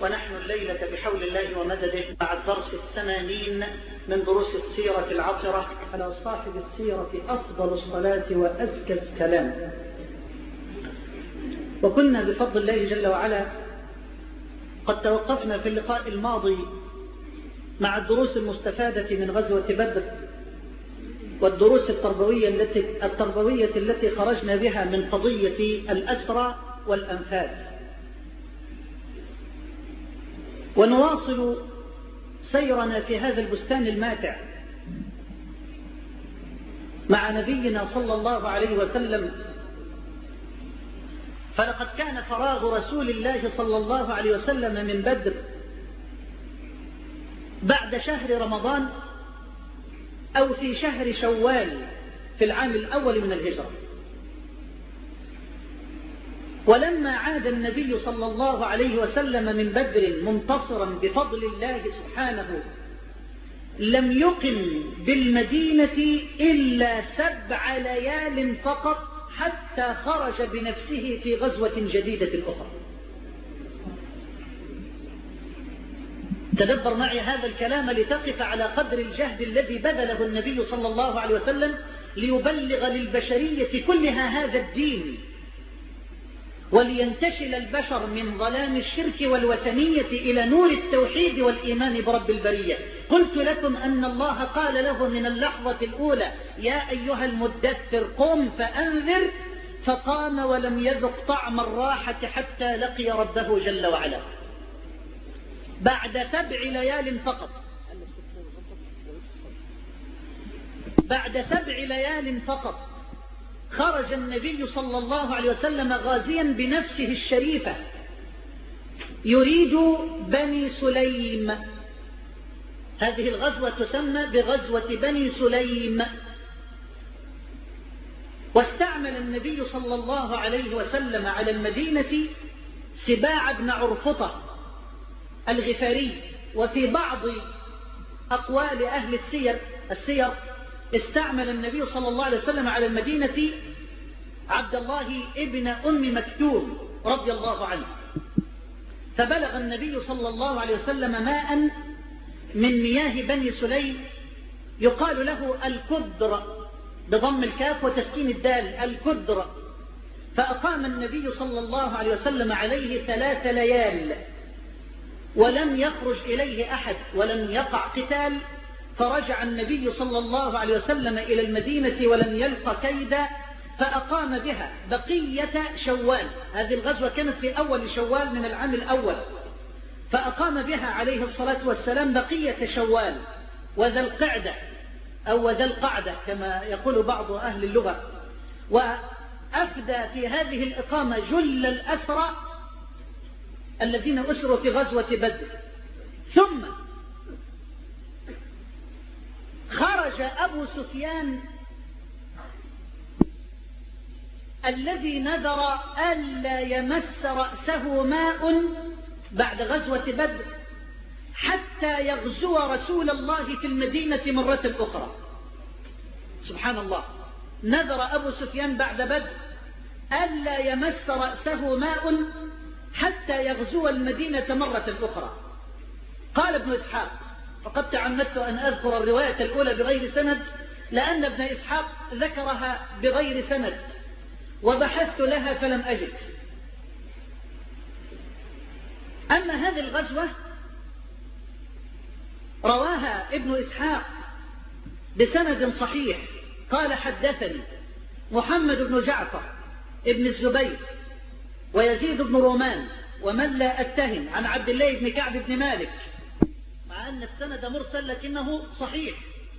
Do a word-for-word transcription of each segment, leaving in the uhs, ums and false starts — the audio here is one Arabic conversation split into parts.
ونحن الليلة بحول الله ومدده مع الدرس الثمانين من دروس السيرة العطرة على صاحب السيرة أفضل الصلاة وأزكى السلام. وكنا بفضل الله جل وعلا قد توقفنا في اللقاء الماضي مع الدروس المستفادة من غزوة بدر والدروس التربوية التي, التربوية التي خرجنا بها من قضية الأسرى والأنفال. ونواصل سيرنا في هذا البستان الماتع مع نبينا صلى الله عليه وسلم، فلقد كان فراغ رسول الله صلى الله عليه وسلم من بدر بعد شهر رمضان أو في شهر شوال في العام الأول من الهجرة. ولما عاد النبي صلى الله عليه وسلم من بدر منتصرا بفضل الله سبحانه لم يقم بالمدينة إلا سبع ليال فقط حتى خرج بنفسه في غزوة جديدة أخرى. تدبر معي هذا الكلام لتقف على قدر الجهد الذي بذله النبي صلى الله عليه وسلم ليبلغ للبشرية كلها هذا الدين، ولينتشل البشر من ظلام الشرك والوثنية إلى نور التوحيد والإيمان برب البرية. قلت لكم أن الله قال له من اللحظة الأولى: يا أيها المدثر قم فأنذر، فقام ولم يذق طعم الراحة حتى لقي ربه جل وعلا. بعد سبع ليال فقط بعد سبع ليال فقط خرج النبي صلى الله عليه وسلم غازيا بنفسه الشريفة يريد بني سليم. هذه الغزوة تسمى بغزوة بني سليم. واستعمل النبي صلى الله عليه وسلم على المدينة سباع بن عرفطة الغفاري. وفي بعض أقوال أهل السير السير استعمل النبي صلى الله عليه وسلم على المدينة عبد الله ابن أم مكتوم رضي الله عنه. فبلغ النبي صلى الله عليه وسلم ماء من مياه بني سليم يقال له الكدر بضم الكاف وتسكين الدال، الكدر. فأقام النبي صلى الله عليه وسلم عليه ثلاث ليال ولم يخرج إليه أحد ولم يقع قتال. فرجع النبي صلى الله عليه وسلم إلى المدينة ولم يلق كيدا، فأقام بها بقية شوال. هذه الغزوة كانت في أول شوال من العام الأول، فأقام بها عليه الصلاة والسلام بقية شوال وذا القعدة أو ذا القعدة كما يقول بعض أهل اللغة. وأفدى في هذه الإقامة جل الأسرى الذين أسروا في غزوة بدر. ثم خرج أبو سفيان الذي نذر ألا يمس رأسه ماء بعد غزوة بدر حتى يغزو رسول الله في المدينة مرة أخرى. سبحان الله، نذر أبو سفيان بعد بدر ألا يمس رأسه ماء حتى يغزو المدينة مرة أخرى. قال ابن إسحاق، فقد تعمدت أن أذكر الرواية الأولى بغير سند لأن ابن إسحاق ذكرها بغير سند وبحثت لها فلم أجد. أما هذه الغزوة رواها ابن إسحاق بسند صحيح. قال: حدثني محمد بن جعفر ابن الزبير ويزيد بن رومان ومن لا أتهم عن عبد الله بن كعب بن مالك، مع أن السند مرسل لكنه صحيح،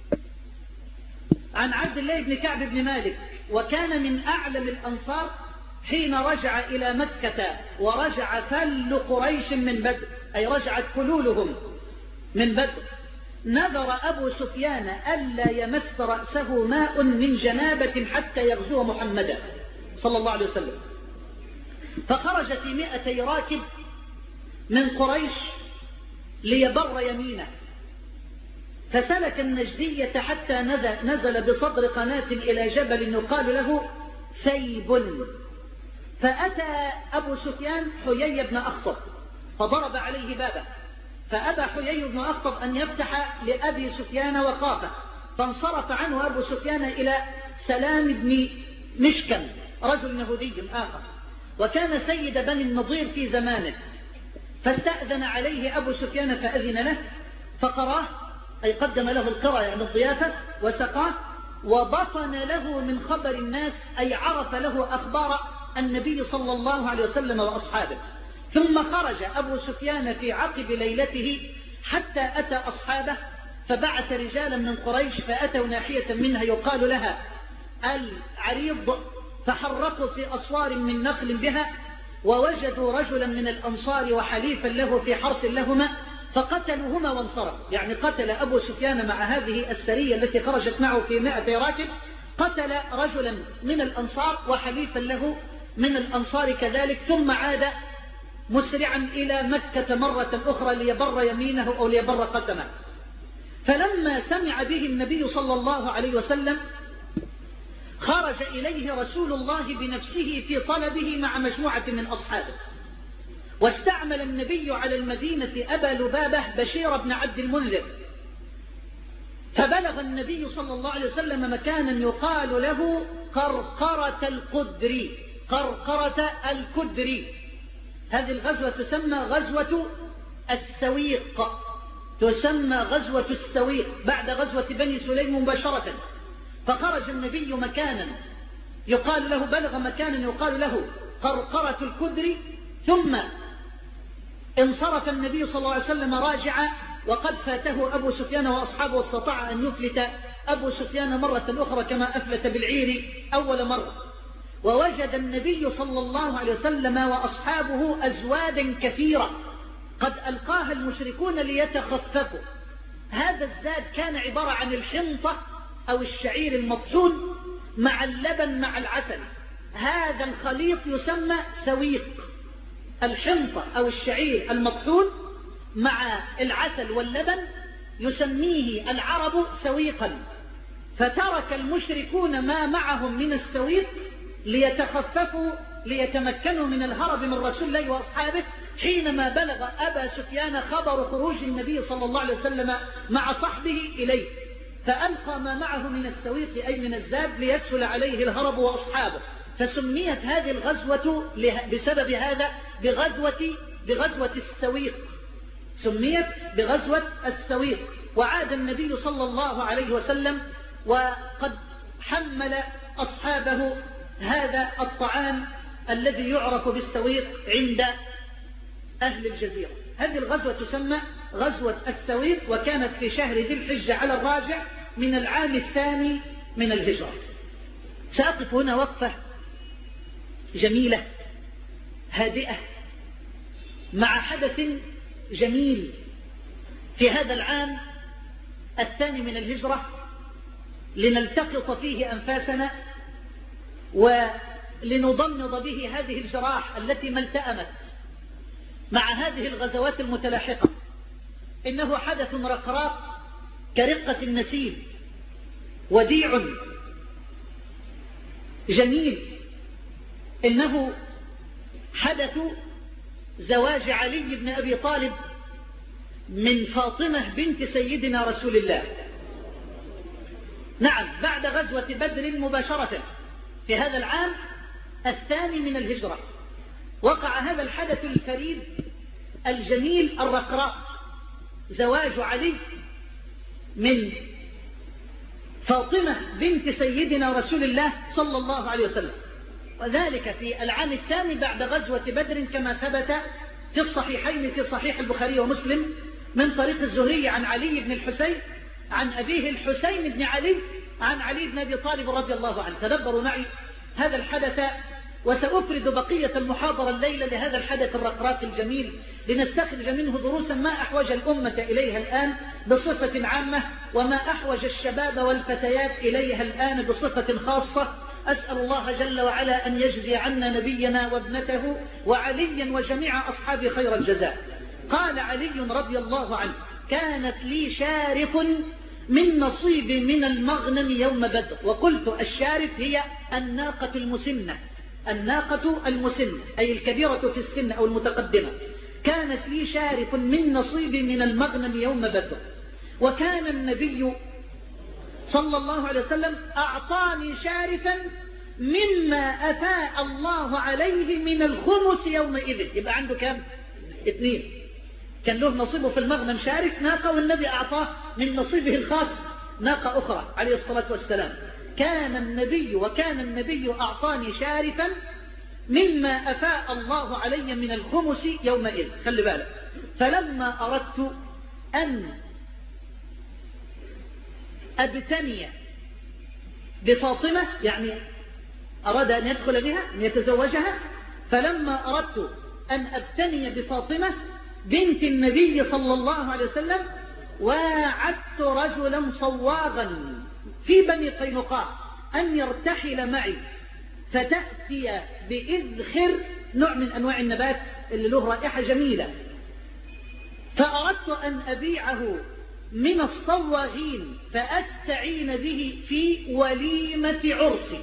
عن عبد الله بن كعب بن مالك، وكان من أعلم الأنصار حين رجع إلى مكة ورجع فل قريش من بدر، أي رجعت كلولهم من بدر. نذر أبو سفيان ألا يمس رأسه ماء من جنابة حتى يغزو محمدا صلى الله عليه وسلم. فخرج في مئتي راكب من قريش ليبر يمينه، فسلك النجدية حتى نزل بصدر قناة إلى جبل يقال له ثيب. فأتى أبو سفيان حيي بن أخطب فضرب عليه بابه، فأبى حيي بن أخطب أن يفتح لأبي سفيان وخافه، فانصرف عنه أبو سفيان إلى سلام بن مشكم رجل يهودي آخر، وكان سيد بني النضير في زمانه، فاستأذن عليه أبو سفيان فأذن له فقراه، أي قدم له القرى يعني الضيافة وسقاه، وبطن له من خبر الناس، أي عرف له أخبار النبي صلى الله عليه وسلم وأصحابه. ثم خرج أبو سفيان في عقب ليلته حتى أتى أصحابه، فبعث رجالا من قريش فأتوا ناحية منها يقال لها العريض، فحرقوا في أسوار من نخل بها، ووجدوا رجلا من الأنصار وحليفا له في حرث لهما فقتلوهما وانصرفوا. يعني قتل أبو سفيان مع هذه السرية التي خرجت معه في مائة راكب، قتل رجلا من الأنصار وحليفا له من الأنصار كذلك، ثم عاد مسرعا إلى مكة مرة أخرى ليبر يمينه أو ليبر قسمه. فلما سمع به النبي صلى الله عليه وسلم خرج إليه رسول الله بنفسه في طلبه مع مجموعة من أصحابه، واستعمل النبي على المدينة أبا لبابة بشير بن عبد المنذر، فبلغ النبي صلى الله عليه وسلم مكانا يقال له قرقرة القدري. قرقرة القدري هذه الغزوة تسمى غزوة السويق، تسمى غزوة السويق بعد غزوة بني سليم مباشرة. فخرج النبي مكانا يقال له بلغ مكانا يقال له قرقرة القدري، ثم انصرف النبي صلى الله عليه وسلم راجعا، وقد فاته أبو سفيان وأصحابه، واستطاع أن يفلت أبو سفيان مرة أخرى كما أفلت بالعير أول مرة. ووجد النبي صلى الله عليه وسلم وأصحابه أزوادا كثيرة قد ألقاها المشركون ليتخففوا. هذا الزاد كان عبارة عن الحنطة أو الشعير المطحون مع اللبن مع العسل، هذا الخليط يسمى سويق. الحنطة أو الشعير المطحون مع العسل واللبن يسميه العرب سويقا. فترك المشركون ما معهم من السويق ليتخففوا ليتمكنوا من الهرب من رسول الله وأصحابه، حينما بلغ أبا سفيان خبر خروج النبي صلى الله عليه وسلم مع صحبه إليه، فألقى ما معه من السويق أي من الزاد ليسهل عليه الهرب وأصحابه. فسميت هذه الغزوة بسبب هذا بغزوة, بغزوة السويق، سميت بغزوة السويق. وعاد النبي صلى الله عليه وسلم وقد حمل أصحابه هذا الطعام الذي يعرف بالسويق عند أهل الجزيرة. هذه الغزوة تسمى غزوة السويق، وكانت في شهر ذي الحجة على الراجع من العام الثاني من الهجرة. سأقف هنا وقفة جميلة هادئة مع حدث جميل في هذا العام الثاني من الهجرة، لنلتقط فيه أنفاسنا ولنضمد به هذه الجراح التي ما التأمت مع هذه الغزوات المتلاحقة. إنه حدث رقراق كرقة النسيم، وديع جميل. إنه حدث زواج علي بن أبي طالب من فاطمة بنت سيدنا رسول الله. نعم، بعد غزوة بدر مباشرة في هذا العام الثاني من الهجرة وقع هذا الحدث الفريد الجميل الرقراق، زواج علي من فاطمة بنت سيدنا رسول الله صلى الله عليه وسلم، وذلك في العام الثاني بعد غزوة بدر كما ثبت في الصحيحين في صحيح البخاري ومسلم من طريق الزهري عن علي بن الحسين عن أبيه الحسين بن علي عن علي بن أبي طالب رضي الله عنه. تدبروا معي هذا الحدث، وسأفرد بقية المحاضرة الليلة لهذا الحدث الرقراق الجميل لنستخرج منه دروسا ما أحوج الأمة إليها الآن بصفة عامة، وما أحوج الشباب والفتيات إليها الآن بصفة خاصة. أسأل الله جل وعلا أن يجزي عنا نبينا وابنته وعليا وجميع أصحاب خير الجزاء. قال علي رضي الله عنه: كانت لي شارف من نصيب من المغنم يوم بدر. وقلت الشارف هي الناقة المسنة، الناقة المسنة أي الكبيرة في السن أو المتقدمة. كانت لي شارف من نصيبي من المغنم يوم بدر، وكان النبي صلى الله عليه وسلم أعطاني شارفا مما أفاء الله عليه من الخمس يومئذ. يبقى عنده كام؟ اثنين. كان له نصيبه في المغنم شارف ناقة، والنبي أعطاه من نصيبه الخاص ناقة أخرى عليه الصلاة والسلام. كان النبي وكان النبي أعطاني شارفا مما أفاء الله علي من الخمس يومئذ. خلي بالك، فلما أردت أن أبتني بفاطمة، يعني أراد أن يدخل بها أن يتزوجها، فلما أردت أن أبتني بفاطمة بنت النبي صلى الله عليه وسلم واعدت رجلا صواغا في بني قينقاع أن يرتحل معي فتأتي بإذخر، نوع من أنواع النبات اللي له رائحة جميلة، فأردت أن أبيعه من الصواغين فأستعين به في وليمة عرسي،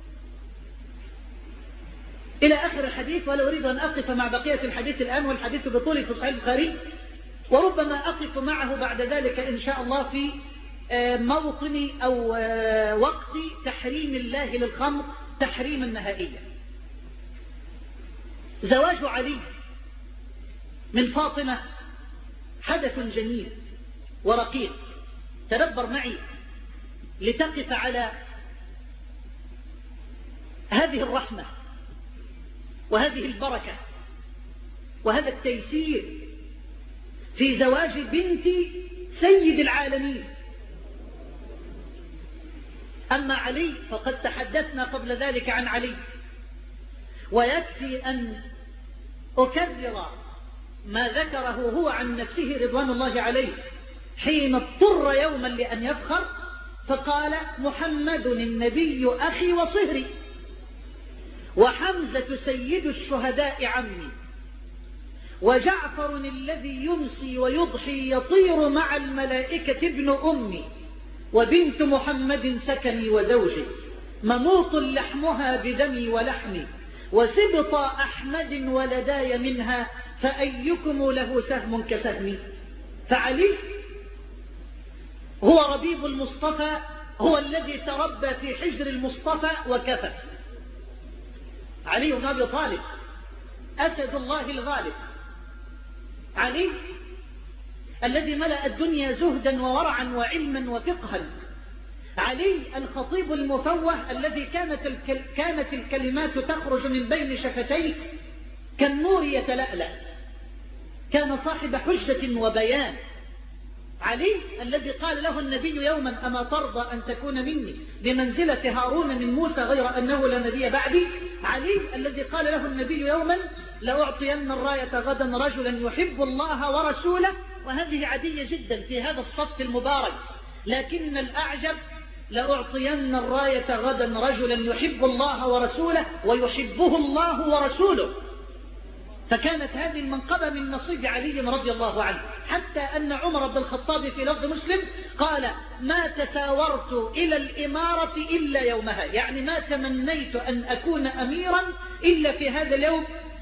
إلى آخر الحديث. ولا أريد أن أقف مع بقية الحديث الآن، والحديث بطول في صحيح البخاري، وربما أقف معه بعد ذلك إن شاء الله في موطن أو وقت تحريم الله للخمر تحريما نهائيا. زواج علي من فاطمة حدث جميل ورقيق. تدبر معي لتقف على هذه الرحمة وهذه البركة وهذا التيسير في زواج بنت سيد العالمين. أما علي فقد تحدثنا قبل ذلك عن علي، ويكفي أن أكرر ما ذكره هو عن نفسه رضوان الله عليه حين اضطر يوما لأن يفخر فقال: محمد النبي أخي وصهري، وحمزة سيد الشهداء عمي، وجعفر الذي يمسي ويضحي يطير مع الملائكة ابن أمي، وبنت محمد سكني وزوجي، مموط لحمها بدمي ولحمي، وسبط أحمد ولداي منها، فأيكم له سهم كسهمي. فعلي هو ربيب المصطفى، هو الذي تربى في حجر المصطفى وكفى. علي بن أبي طالب أسد الله الغالب، علي الذي ملأ الدنيا زهدا وورعا وعلما وفقها، علي الخطيب المفوه الذي كانت الكل... كانت الكلمات تخرج من بين شفتيه كالنور يتلألأ، كان صاحب حجة وبيان. علي الذي قال له النبي يوما: أما ترضى أن تكون مني بمنزلة هارون من موسى غير أنه لا نبي بعدي. علي الذي قال له النبي يوما: لأعطين الراية غدا رجلا يحب الله ورسوله. وهذه عادية جدا في هذا الصف المبارك، لكن الأعجب: لأعطين الراية غدا رجلا يحب الله ورسوله ويحبه الله ورسوله. فكانت هذه المنقبة من نصيب علي رضي الله عنه، حتى أن عمر بن الخطاب في لفظ مسلم قال: ما تساورت إلى الإمارة إلا يومها، يعني ما تمنيت أن أكون أميرا إلا في هذا اليوم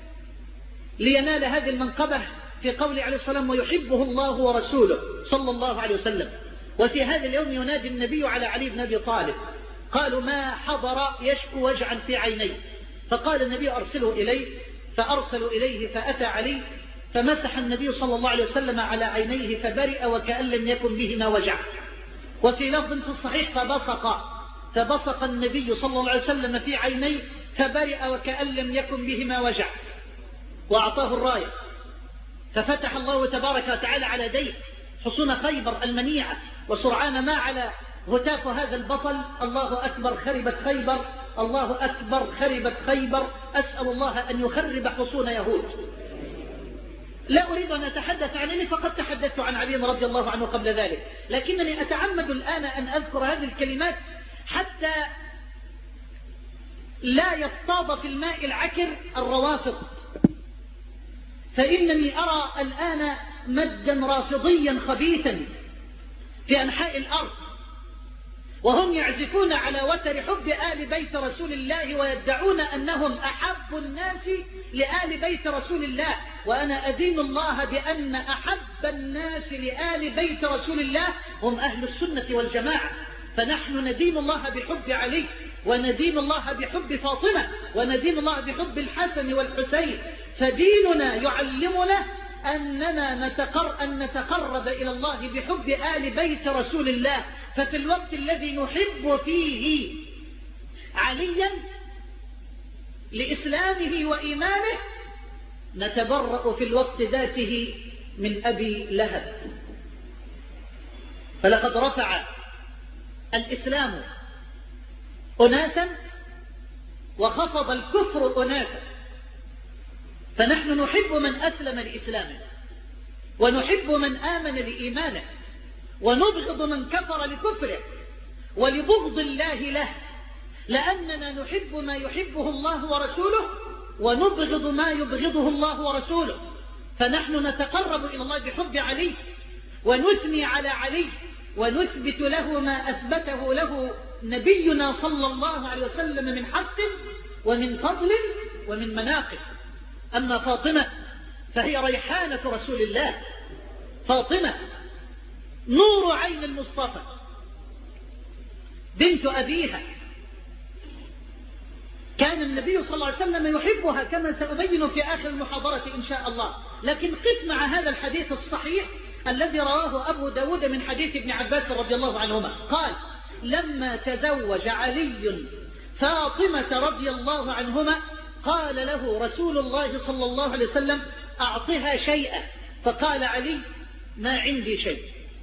لينال هذه المنقبة، في قول عليه السلام: ويحبه الله ورسوله صلى الله عليه وسلم. وفي هذا اليوم ينادي النبي على علي بن أبي طالب. قالوا: ما حضر يشكو وجعا في عينيه، فقال النبي: أرسله إليه. فأرسلوا إليه فأتى علي، فمسح النبي صلى الله عليه وسلم على عينيه فبرئ وكأن لم يكن بهما وجع. وفي لفظ في الصحيح: فبصق فبصق النبي صلى الله عليه وسلم في عينيه فبرئ وكأن لم يكن بهما وجع، وأعطاه الراية. ففتح الله تبارك وتعالى على يديه حصون خيبر المنيعة، وسرعان ما على هتاف هذا البطل: الله أكبر خربت خيبر، الله أكبر خربت خيبر، أسأل الله أن يخرب حصون يهود. لا أريد أن أتحدث عن علي، فقد تحدثت عن علي رضي الله عنه قبل ذلك، لكنني أتعمد الآن أن أذكر هذه الكلمات حتى لا يصطاد في الماء العكر الروافض. فإنني أرى الآن مدا رافضيا خبيثا في أنحاء الأرض، وهم يعزفون على وتر حب آل بيت رسول الله ويدعون أنهم أحب الناس لآل بيت رسول الله، وأنا أدين الله بأن أحب الناس لآل بيت رسول الله هم أهل السنة والجماعة. فنحن ندين الله بحب علي، وندين الله بحب فاطمة، وندين الله بحب الحسن والحسين. فديننا يعلمنا أننا نتقر أن نتقرب إلى الله بحب آل بيت رسول الله. ففي الوقت الذي نحب فيه عليا لإسلامه وإيمانه نتبرأ في الوقت ذاته من أبي لهب. فلقد رفع الإسلام أناسا وخفض الكفر أناسا، فنحن نحب من أسلم لإسلامه، ونحب من آمن لإيمانه، ونبغض من كفر لكفره ولبغض الله له، لأننا نحب ما يحبه الله ورسوله ونبغض ما يبغضه الله ورسوله. فنحن نتقرب إلى الله بحب علي، ونثني على علي، ونثبت له ما أثبته له نبينا صلى الله عليه وسلم من حق ومن فضل ومن مناقب. أما فاطمة فهي ريحانة رسول الله، فاطمة نور عين المصطفى بنت أبيها، كان النبي صلى الله عليه وسلم يحبها كما سأبين في آخر المحاضرة إن شاء الله. لكن قف مع هذا الحديث الصحيح الذي رواه أبو داود من حديث ابن عباس رضي الله عنهما قال: لما تزوج علي فاطمة رضي الله عنهما قال له رسول الله صلى الله عليه وسلم: أعطها شيئا. فقال علي: ما عندي شيء،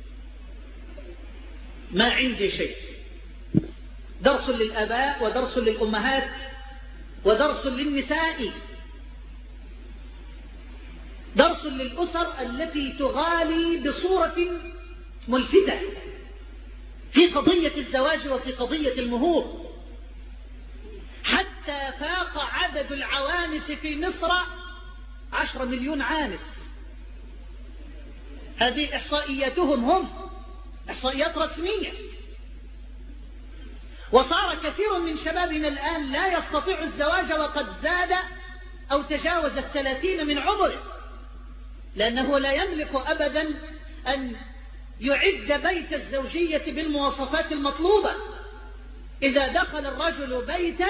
ما عندي شيء. درس للآباء ودرس للأمهات ودرس للنساء، درس للأسر التي تغالي بصورة ملفتة في قضية الزواج وفي قضية المهور، حتى فاق عدد العوانس في مصر عشر مليون عانس. هذه إحصائياتهم هم، إحصائيات رسمية. وصار كثير من شبابنا الآن لا يستطيع الزواج وقد زاد أو تجاوز الثلاثين من عمره، لأنه لا يملك أبدا أن يعد بيت الزوجية بالمواصفات المطلوبة. إذا دخل الرجل بيتا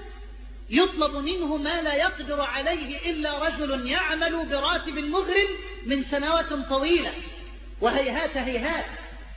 يطلب منه ما لا يقدر عليه إلا رجل يعمل براتب مغرم من سنوات طويلة، وهيهات هيهات.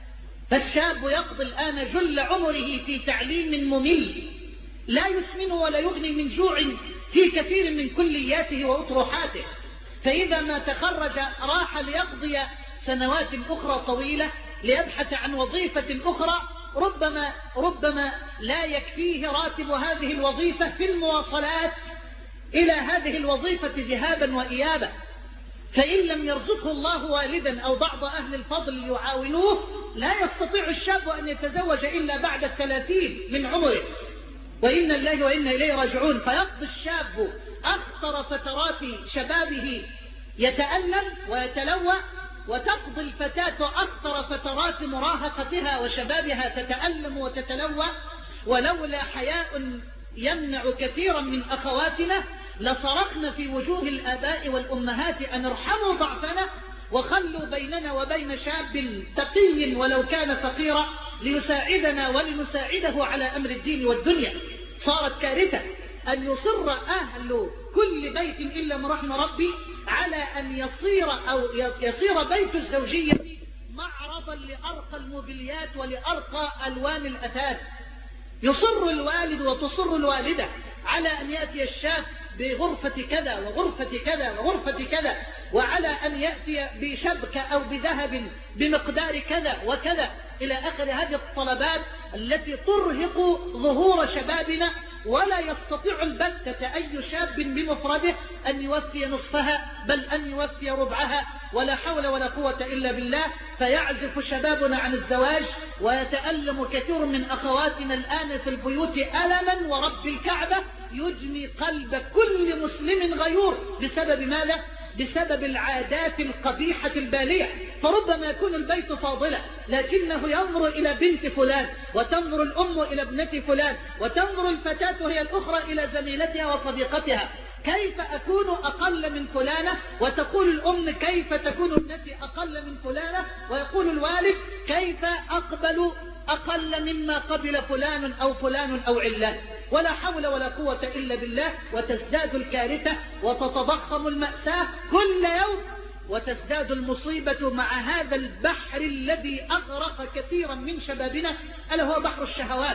فالشاب يقضي الآن جل عمره في تعليم ممل لا يسمن ولا يغني من جوع في كثير من كلياته وأطروحاته. فإذا ما تخرج راح ليقضي سنوات أخرى طويلة ليبحث عن وظيفة أخرى، ربما ربما لا يكفيه راتب هذه الوظيفة في المواصلات إلى هذه الوظيفة ذهابا وإيابا. فإن لم يرزقه الله والدا أو بعض أهل الفضل يعاونوه لا يستطيع الشاب أن يتزوج إلا بعد الثلاثين من عمره، وإن الله وإنا إليه راجعون. فيقضي الشاب أخطر فترات شبابه يتألم ويتلوى، وتقضي الفتاة أخطر فترات مراهقتها وشبابها تتألم وتتلوى. ولولا حياء يمنع كثيرا من أخواتنا لصرخنا في وجوه الآباء والأمهات أن ارحموا ضعفنا وخلوا بيننا وبين شاب تقي ولو كان فقيرا ليساعدنا ولنساعده على أمر الدين والدنيا. صارت كارثة أن يصر أهل كل بيت إلا من رحم ربي على أن يصير أو يصير بيت الزوجية معرضا لأرقى الموبيليات ولأرقى ألوان الأثاث. يصر الوالد وتصر الوالدة على أن يأتي الشاب بغرفة كذا وغرفة كذا وغرفة كذا، وعلى أن يأتي بشبكة أو بذهب بمقدار كذا وكذا إلى آخر هذه الطلبات التي ترهق ظهور شبابنا. ولا يستطيع البتة أي شاب بمفرده أن يوفي نصفها بل أن يوفي ربعها، ولا حول ولا قوة إلا بالله. فيعزف شبابنا عن الزواج، ويتألم كثير من أخواتنا الآن في البيوت ألما ورب الكعبة يجمي قلب كل مسلم غيور. بسبب ماذا؟ بسبب العادات القبيحة البالية. فربما يكون البيت فاضلا لكنه ينظر إلى بنت فلان، وتنظر الأم إلى ابنة فلان، وتنظر الفتاة هي الأخرى إلى زميلتها وصديقتها. كيف أكون أقل من فلانة؟ وتقول الأم كيف تكون ابنتي أقل من فلانة؟ ويقول الوالد كيف أقبل أقل مما قبل فلان أو فلان أو علان؟ ولا حول ولا قوة إلا بالله. وتزداد الكارثة وتتضخم المأساة كل يوم، وتزداد المصيبة مع هذا البحر الذي أغرق كثيرا من شبابنا، ألا هو بحر الشهوات.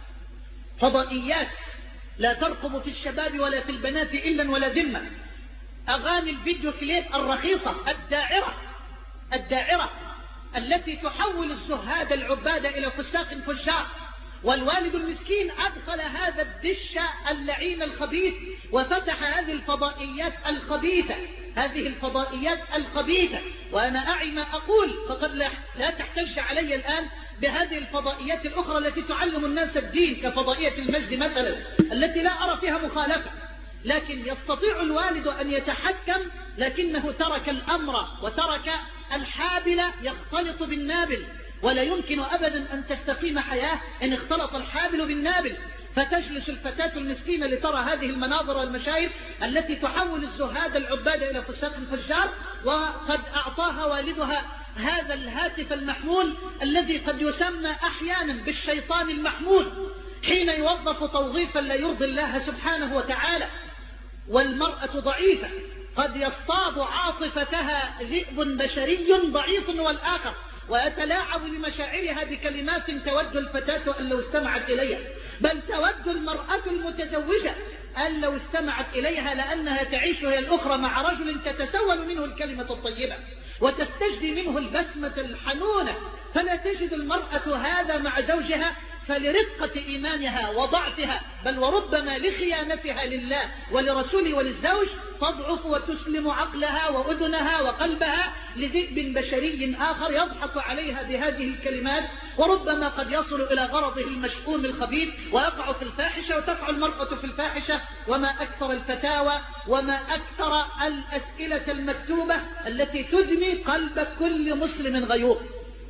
فضائيات لا ترقب في الشباب ولا في البنات إلا ولا ذمة. أغاني الفيديو كليب الرخيصة الداعرة الداعرة التي تحول الزهاد العباد إلى فساق فجار. والوالد المسكين أدخل هذا الدش اللعين الخبيث وفتح هذه الفضائيات الخبيثة هذه الفضائيات الخبيثة. وأنا أعي ما أقول، فقد لا تحتج علي الآن بهذه الفضائيات الأخرى التي تعلم الناس الدين كفضائية المجد مثلا، التي لا أرى فيها مخالفة. لكن يستطيع الوالد أن يتحكم، لكنه ترك الأمر وترك الحابل يختلط بالنابل. ولا يمكن أبدا أن تستقيم حياة إن اختلط الحابل بالنابل. فتجلس الفتاة المسكينة لترى هذه المناظر والمشاهد التي تحول الزهاد العباد إلى فساق فجار، وقد أعطاها والدها هذا الهاتف المحمول الذي قد يسمى أحيانا بالشيطان المحمول، حين يوظف توظيفا لا يرضي الله سبحانه وتعالى. والمرأة ضعيفة، قد يصطاد عاطفتها ذئب بشري ضعيف والآخر، ويتلاعب بمشاعرها بكلمات تود الفتاة أن لو استمعت إليها، بل تود المرأة المتزوجة أن لو استمعت إليها، لأنها تعيش هي الأخرى مع رجل تتسول منه الكلمة الطيبة وتستجدي منه البسمة الحنونة. فلا تجد المرأة هذا مع زوجها، فلرقة إيمانها وضعفها، بل وربما لخيانتها لله ولرسوله وللزوج، تضعف وتسلم عقلها وأذنها وقلبها لذئب بشري آخر يضحك عليها بهذه الكلمات. وربما قد يصل إلى غرضه المشؤوم الخبيث ويقع في الفاحشة، وتقع المرأة في الفاحشة. وما أكثر الفتاوى وما أكثر الأسئلة المكتوبة التي تدمي قلب كل مسلم غيور.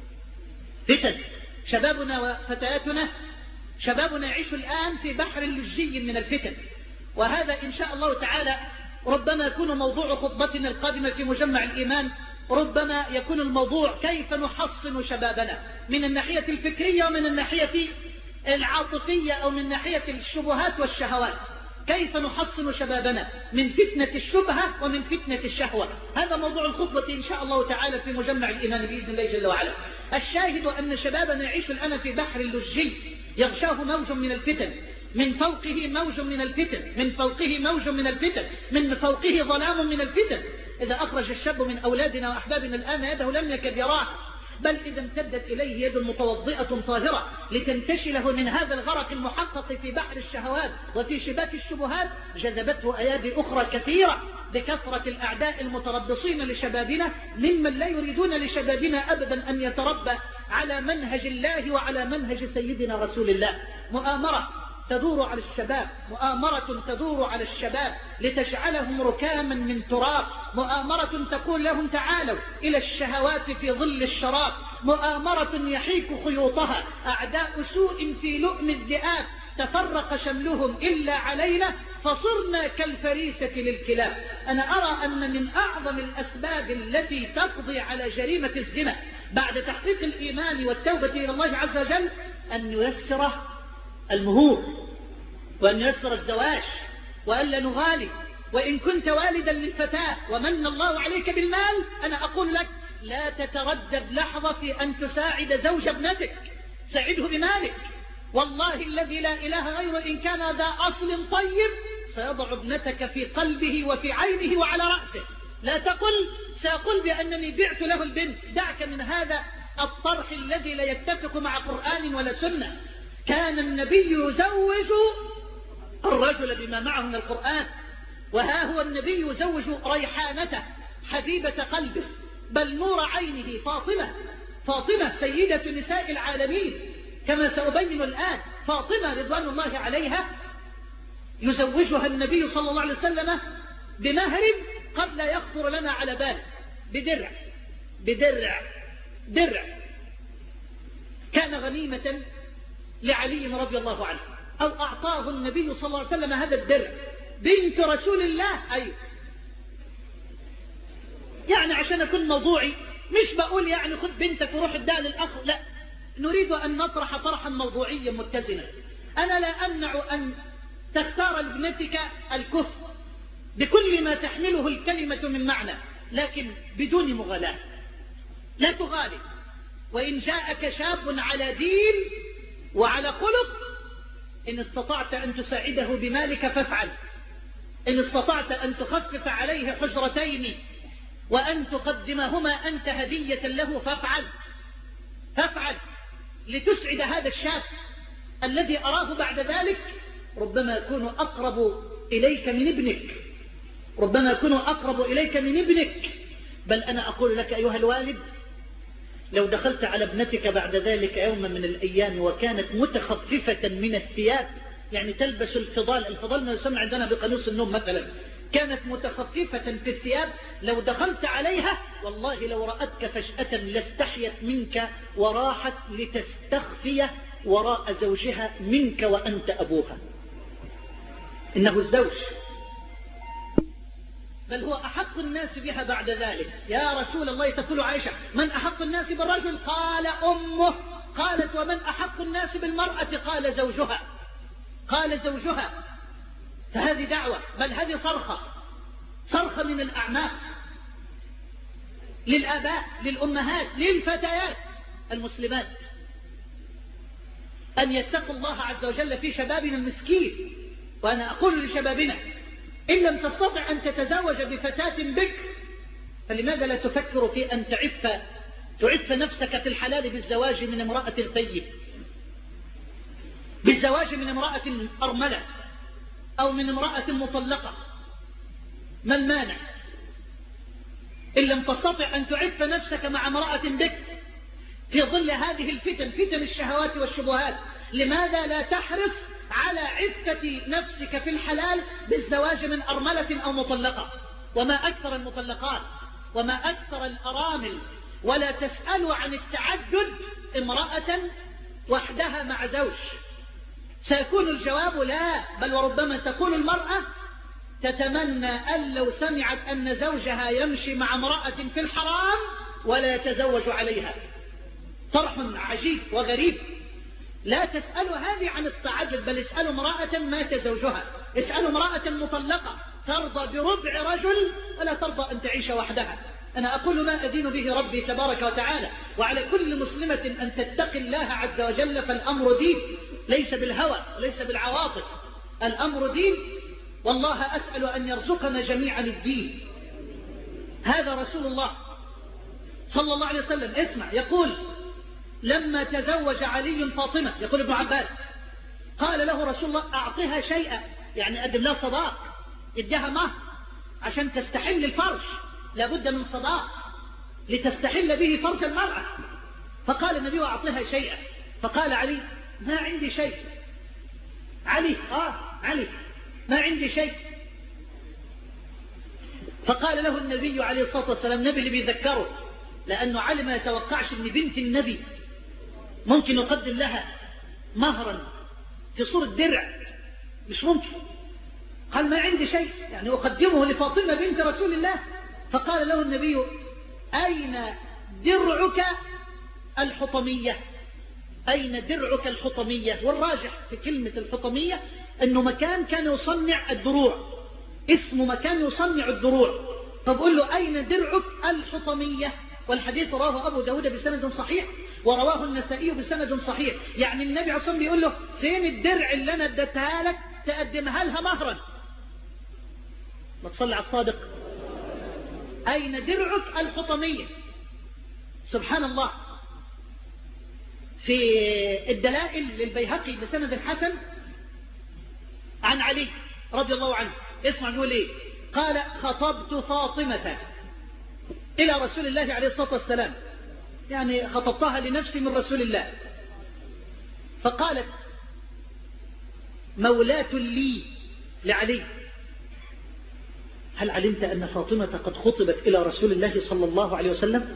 فتن شبابنا وفتياتنا، شبابنا يعيش الآن في بحر لجي من الفتن. وهذا إن شاء الله تعالى ربما يكون موضوع خطبتنا القادمة في مجمع الإيمان. ربما يكون الموضوع كيف نحصن شبابنا من الناحية الفكرية ومن الناحية العاطفية أو من ناحية الشبهات والشهوات. كيف نحصن شبابنا من فتنة الشبهة ومن فتنة الشهوة. هذا موضوع الخطبة إن شاء الله تعالى في مجمع الإيمان بإذن الله جل وعلا. الشاهد أن شبابنا يعيش الآن في بحر اللجي يغشاه موج من الفتن، من فوقه موج من الفتن، من فوقه موج من الفتن، من فوقه ظلام من الفتن. إذا أخرج الشاب من أولادنا وأحبابنا الآن يده لم يكد يراه، بل إذا امتدت إليه يد متوضئة طاهرة لتنتشله من هذا الغرق المحقق في بحر الشهوات وفي شباك الشبهات، جذبته أيادي أخرى كثيرة بكثرة الأعداء المتربصين لشبابنا، ممن لا يريدون لشبابنا أبدا أن يتربى على منهج الله وعلى منهج سيدنا رسول الله. مؤامرة تدور على الشباب، مؤامرة تدور على الشباب لتجعلهم ركاما من تراب، مؤامرة تقول لهم تعالوا إلى الشهوات في ظل الشراب، مؤامرة يحيك خيوطها أعداء سوء في لؤم الذئاب، تفرق شملهم إلا علينا فصرنا كالفريسة للكلاب. أنا أرى أن من أعظم الأسباب التي تقضي على جريمة الزنا بعد تحقيق الإيمان والتوبة إلى الله عز وجل أن ييسر المهور، وأن ييسر الزواج، وألا نغالي. وإن كنت والدا للفتاة ومن الله عليك بالمال، أنا أقول لك لا تتردد لحظة في أن تساعد زوج ابنتك، ساعده بمالك. والله الذي لا إله غيره إن كان ذا أصل طيب سيضع ابنتك في قلبه وفي عينه وعلى رأسه. لا تقل سأقول بأنني بعت له البنت، دعك من هذا الطرح الذي لا يتفق مع قرآن ولا سنة. كان النبي يزوج الرجل بما معه من القرآن، وها هو النبي يزوج ريحانته حبيبة قلبه بل نور عينه فاطمة، فاطمة سيدة نساء العالمين كما سأبين الآن. فاطمة رضوان الله عليها يزوجها النبي صلى الله عليه وسلم بمهر قد لا يخطر لنا على بال، بدرع بدرع درع كان غنيمة لعلي رضي الله عنه، أو أعطاه النبي صلى الله عليه وسلم هذا الدرع. بنت رسول الله، أيوه يعني عشان أكون موضوعي مش بقول يعني خد بنتك وروح ادها للأخ، لا، نريد أن نطرح طرحا موضوعيا متزنا. أنا لا أمنع أن تختار لابنتك الكفر بكل ما تحمله الكلمة من معنى، لكن بدون مغالاة، لا تغالي. وإن جاءك شاب على دين وعلى خلق إن استطعت أن تساعده بمالك فافعل، إن استطعت أن تخفف عليه حجرتين وأن تقدمهما أنت هدية له فافعل فافعل لتسعد هذا الشاب الذي أراه بعد ذلك ربما يكون أقرب إليك من ابنك، ربما يكون أقرب إليك من ابنك. بل أنا أقول لك أيها الوالد، لو دخلت على ابنتك بعد ذلك يوما من الأيام وكانت متخففة من الثياب، يعني تلبس الفضال، الفضال ما يسمى عندنا بقميص النوم مثلا، كانت متخففة في الثياب، لو دخلت عليها والله لو رأتك فجأة لاستحيت منك وراحت لتستخفي وراء زوجها منك وأنت أبوها. إنه الزوج، بل هو أحق الناس بها بعد ذلك. يا رسول الله، تقول عائشة من أحق الناس بالرجل؟ قال أمه. قالت ومن أحق الناس بالمرأة؟ قال زوجها. قال زوجها. فهذه دعوة، بل هذه صرخة، صرخة من الأعماق للآباء، للأمهات، للفتيات المسلمات، أن يتقوا الله عز وجل في شبابنا المسكين. وأنا أقول لشبابنا إن لم تستطع أن تتزوج بفتاة بكر فلماذا لا تفكر في أن تعف تعف نفسك في الحلال بالزواج من امرأة طيب، بالزواج من امرأة أرملة أو من امرأة مطلقة؟ ما المانع؟ إن لم تستطع أن تعف نفسك مع امرأة بكر في ظل هذه الفتن، فتن الشهوات والشبهات، لماذا لا تحرص على عفة نفسك في الحلال بالزواج من أرملة أو مطلقة؟ وما أكثر المطلقات وما أكثر الأرامل. ولا تسأل عن التعدد امرأة وحدها مع زوج، سيكون الجواب لا، بل وربما تكون المرأة تتمنى أن لو سمعت أن زوجها يمشي مع امرأة في الحرام ولا يتزوج عليها. طرح عجيب وغريب. لا تسألوا هذه عن التعدد، بل اسألوا امرأة مات زوجها، اسألوا امرأة مطلقة ترضى بربع رجل ولا ترضى أن تعيش وحدها. أنا أقول ما أدين به ربي تبارك وتعالى، وعلى كل مسلمة أن تتقي الله عز وجل، فالأمر دين ليس بالهوى وليس بالعواطف، الأمر دين، والله أسأل أن يرزقنا جميعا الدين. هذا رسول الله صلى الله عليه وسلم. اسمع، يقول لما تزوج علي فاطمة، يقول ابن عباس، قال له رسول الله أعطها شيئا، يعني أقدم لها صداق، ادها مهر عشان تستحل الفرج، لابد من صداق لتستحل به فرج المرأة. فقال النبي أعطها شيئا، فقال علي ما عندي شيء. علي آه علي ما عندي شيء. فقال له النبي عليه الصلاة والسلام، النبي اللي بيذكره، لأنه علي ما يتوقعش أن بنت النبي ممكن يقدم لها مهرا في صورة درع، مش ممكن. قال ما عندي شيء، يعني أقدمه لفاطمة بنت رسول الله. فقال له النبي أين درعك الحطمية؟ أين درعك الحطمية؟ والراجح في كلمة الحطمية أنه مكان كان يصنع الدروع، اسم مكان يصنع الدروع. طب قل له أين درعك الحطمية؟ والحديث رواه أبو داود بسند صحيح، ورواه النسائي بسند صحيح. يعني النبي عليه الصلاة والسلام بيقول له فين الدرع اللي أنا اديتها لك تقدمها لها مهرا؟ ما تصلي على الصادق. أين درعك الحطمية؟ سبحان الله. في الدلائل للبيهقي بسند حسن عن علي رضي الله عنه، اسمع نقول ايه. قال خطبت فاطمة إلى رسول الله عليه الصلاة والسلام، يعني خطبتها لنفسي من رسول الله. فقالت مولاة لي لعلي، هل علمت أن فاطمة قد خطبت إلى رسول الله صلى الله عليه وسلم؟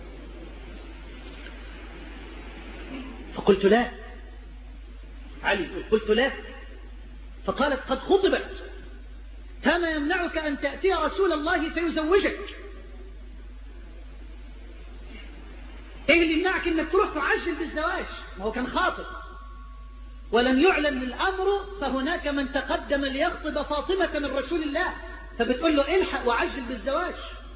فقلت لا. علي قلت لا. فقالت قد خطبت، فما يمنعك أن تأتي رسول الله فيزوجك؟ إيه اللي يمنعك أنك تروح تعجل بالزواج؟ ما هو كان خاطب ولم يعلن الأمر، فهناك من تقدم ليخطب فاطمة من رسول الله، فبتقول له الحق وعجل بالزواج.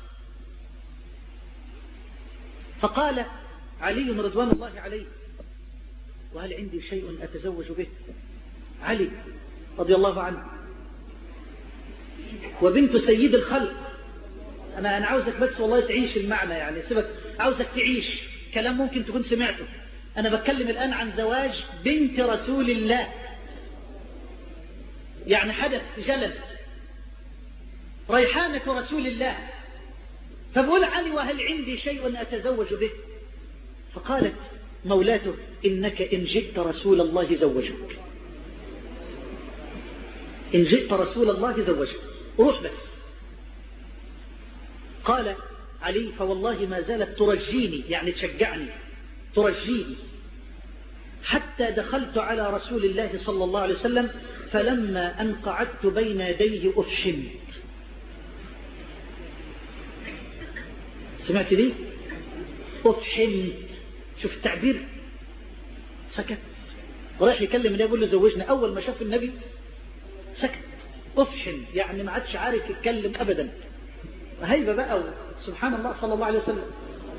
فقال علي رضوان الله عليه: وهل عندي شيء أتزوج به؟ علي رضي الله عنه وبنت سيد الخلق. أنا أنا عاوزك بس والله تعيش المعنى، يعني سيبك، عاوزك تعيش كلام ممكن تكون سمعته. أنا بتكلم الآن عن زواج بنت رسول الله، يعني حدث جلل، ريحانة رسول الله. فبقول علي: وهل عندي شيء أتزوج به؟ فقالت مولاته: إنك إن جئت رسول الله زوجك، إن جئت رسول الله زوجك، روح بس. قال علي: فوالله ما زالت ترجيني، يعني تشجعني، ترجيني، حتى دخلت على رسول الله صلى الله عليه وسلم، فلما أن قعدت بين يديه أفحمت. سمعت لي؟ أفحمت. شوف التعبير، سكت، ورايح يكلم النبي يقول له زوجنا. أول ما شاف النبي سكت، أفحم، يعني ما عادش عارف يتكلم أبدا. هيبة بقى، سبحان الله صلى الله عليه وسلم.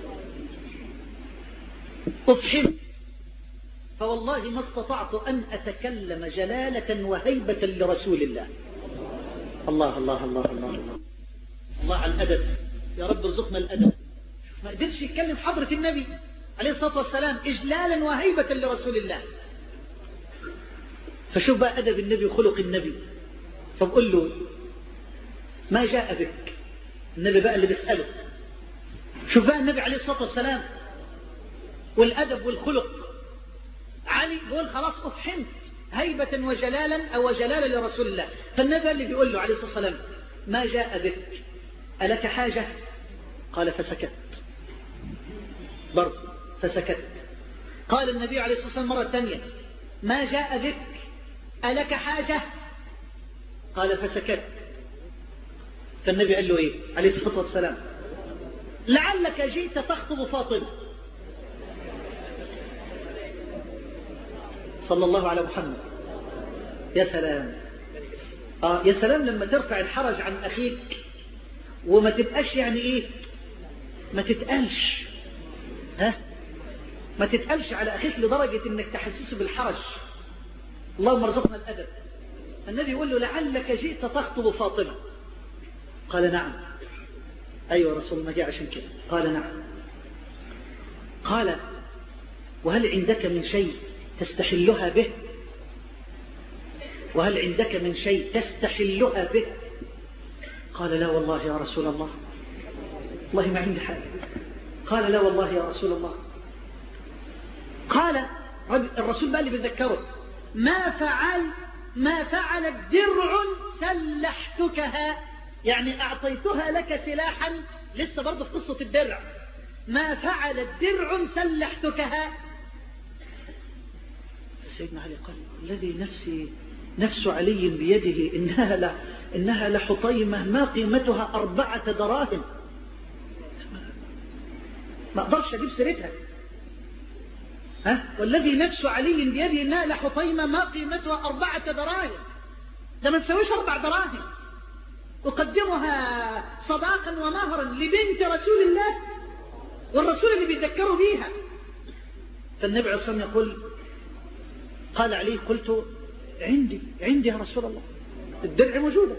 أفحم، فوالله ما استطعت أن أتكلم جلالة وهيبة لرسول الله. الله الله الله الله الله الله على الأدب، يا رب ارزقنا الأدب. ما قدرش يتكلم حضرة النبي عليه الصلاة والسلام إجلالا وهيبة لرسول الله. فشوف بقى أدب النبي وخلق النبي. فبقول له: ما جاء بك؟ النبي بقى اللي بيسأله. شوف بقى النبي عليه الصلاة والسلام والأدب والخلق. علي بيقول: خلاص أفحمت، هيبة وجلالا أو جلالا لرسول الله. فالنبي اللي بيقول له عليه الصلاة والسلام: ما جاء بك؟ ألك حاجة؟ قال: فسكت. برضه فسكت. قال النبي عليه الصلاة والسلام مرة ثانية: ما جاء بك؟ ألك حاجة؟ قال: فسكت. فالنبي قال له إيه عليه الصلاة والسلام؟ لعلك جئت تخطب فاطمة. صلى الله على محمد. يا سلام، آه يا سلام لما ترفع الحرج عن أخيك وما تبقاش يعني إيه، ما تتقلش، ها، ما تتقلش على أخيك لدرجة إنك تحسسه بالحرج. اللهم ارزقنا الأدب. النبي يقول له: لعلك جئت تخطب فاطمة. قال: نعم. أيوة رسول الله جاء عشان كده. قال: نعم. قال: وهل عندك من شيء تستحلها به؟ وهل عندك من شيء تستحلها به؟ قال: لا والله يا رسول الله، والله ما عندي حاجة. قال: لا والله يا رسول الله. قال الرسول بقى اللي بيذكره: ما فعل ما فعلت درع سلحتكها، يعني أعطيتها لك سلاحا. لسه برضه في قصة الدرع. ما فعلت درع سلحتكها. سيدنا علي قال: الذي نفسي نفس علي بيده إنها لا إنها لحطيمة ما قيمتها أربعة دراهم. ما أقدرش أجيب سيرتها. ها؟ والذي نفس علي بيده إنها لحطيمة ما قيمتها أربعة دراهم. ده ما تسويش أربع دراهم. أقدمها صداقا ومهرا لبنت رسول الله، والرسول اللي بيذكروا بيها. فالنبي عليه الصلاة والسلام يقول: قال عليه: قلت عندي عندي يا رسول الله، الدرع موجودة.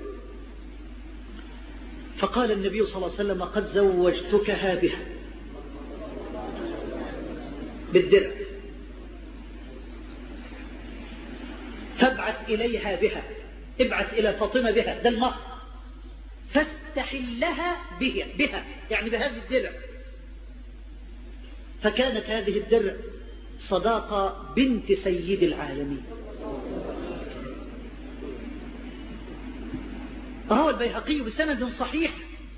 فقال النبي صلى الله عليه وسلم: قد زوجتكها بها، بالدرع، فابعث إليها بها، ابعث إلى فاطمة بها، ده المهر، فاستحلها بها, بها يعني بهذه الدرع. فكانت هذه الدرع صداقة بنت سيد العالمين. روى البيهقي بسند صحيح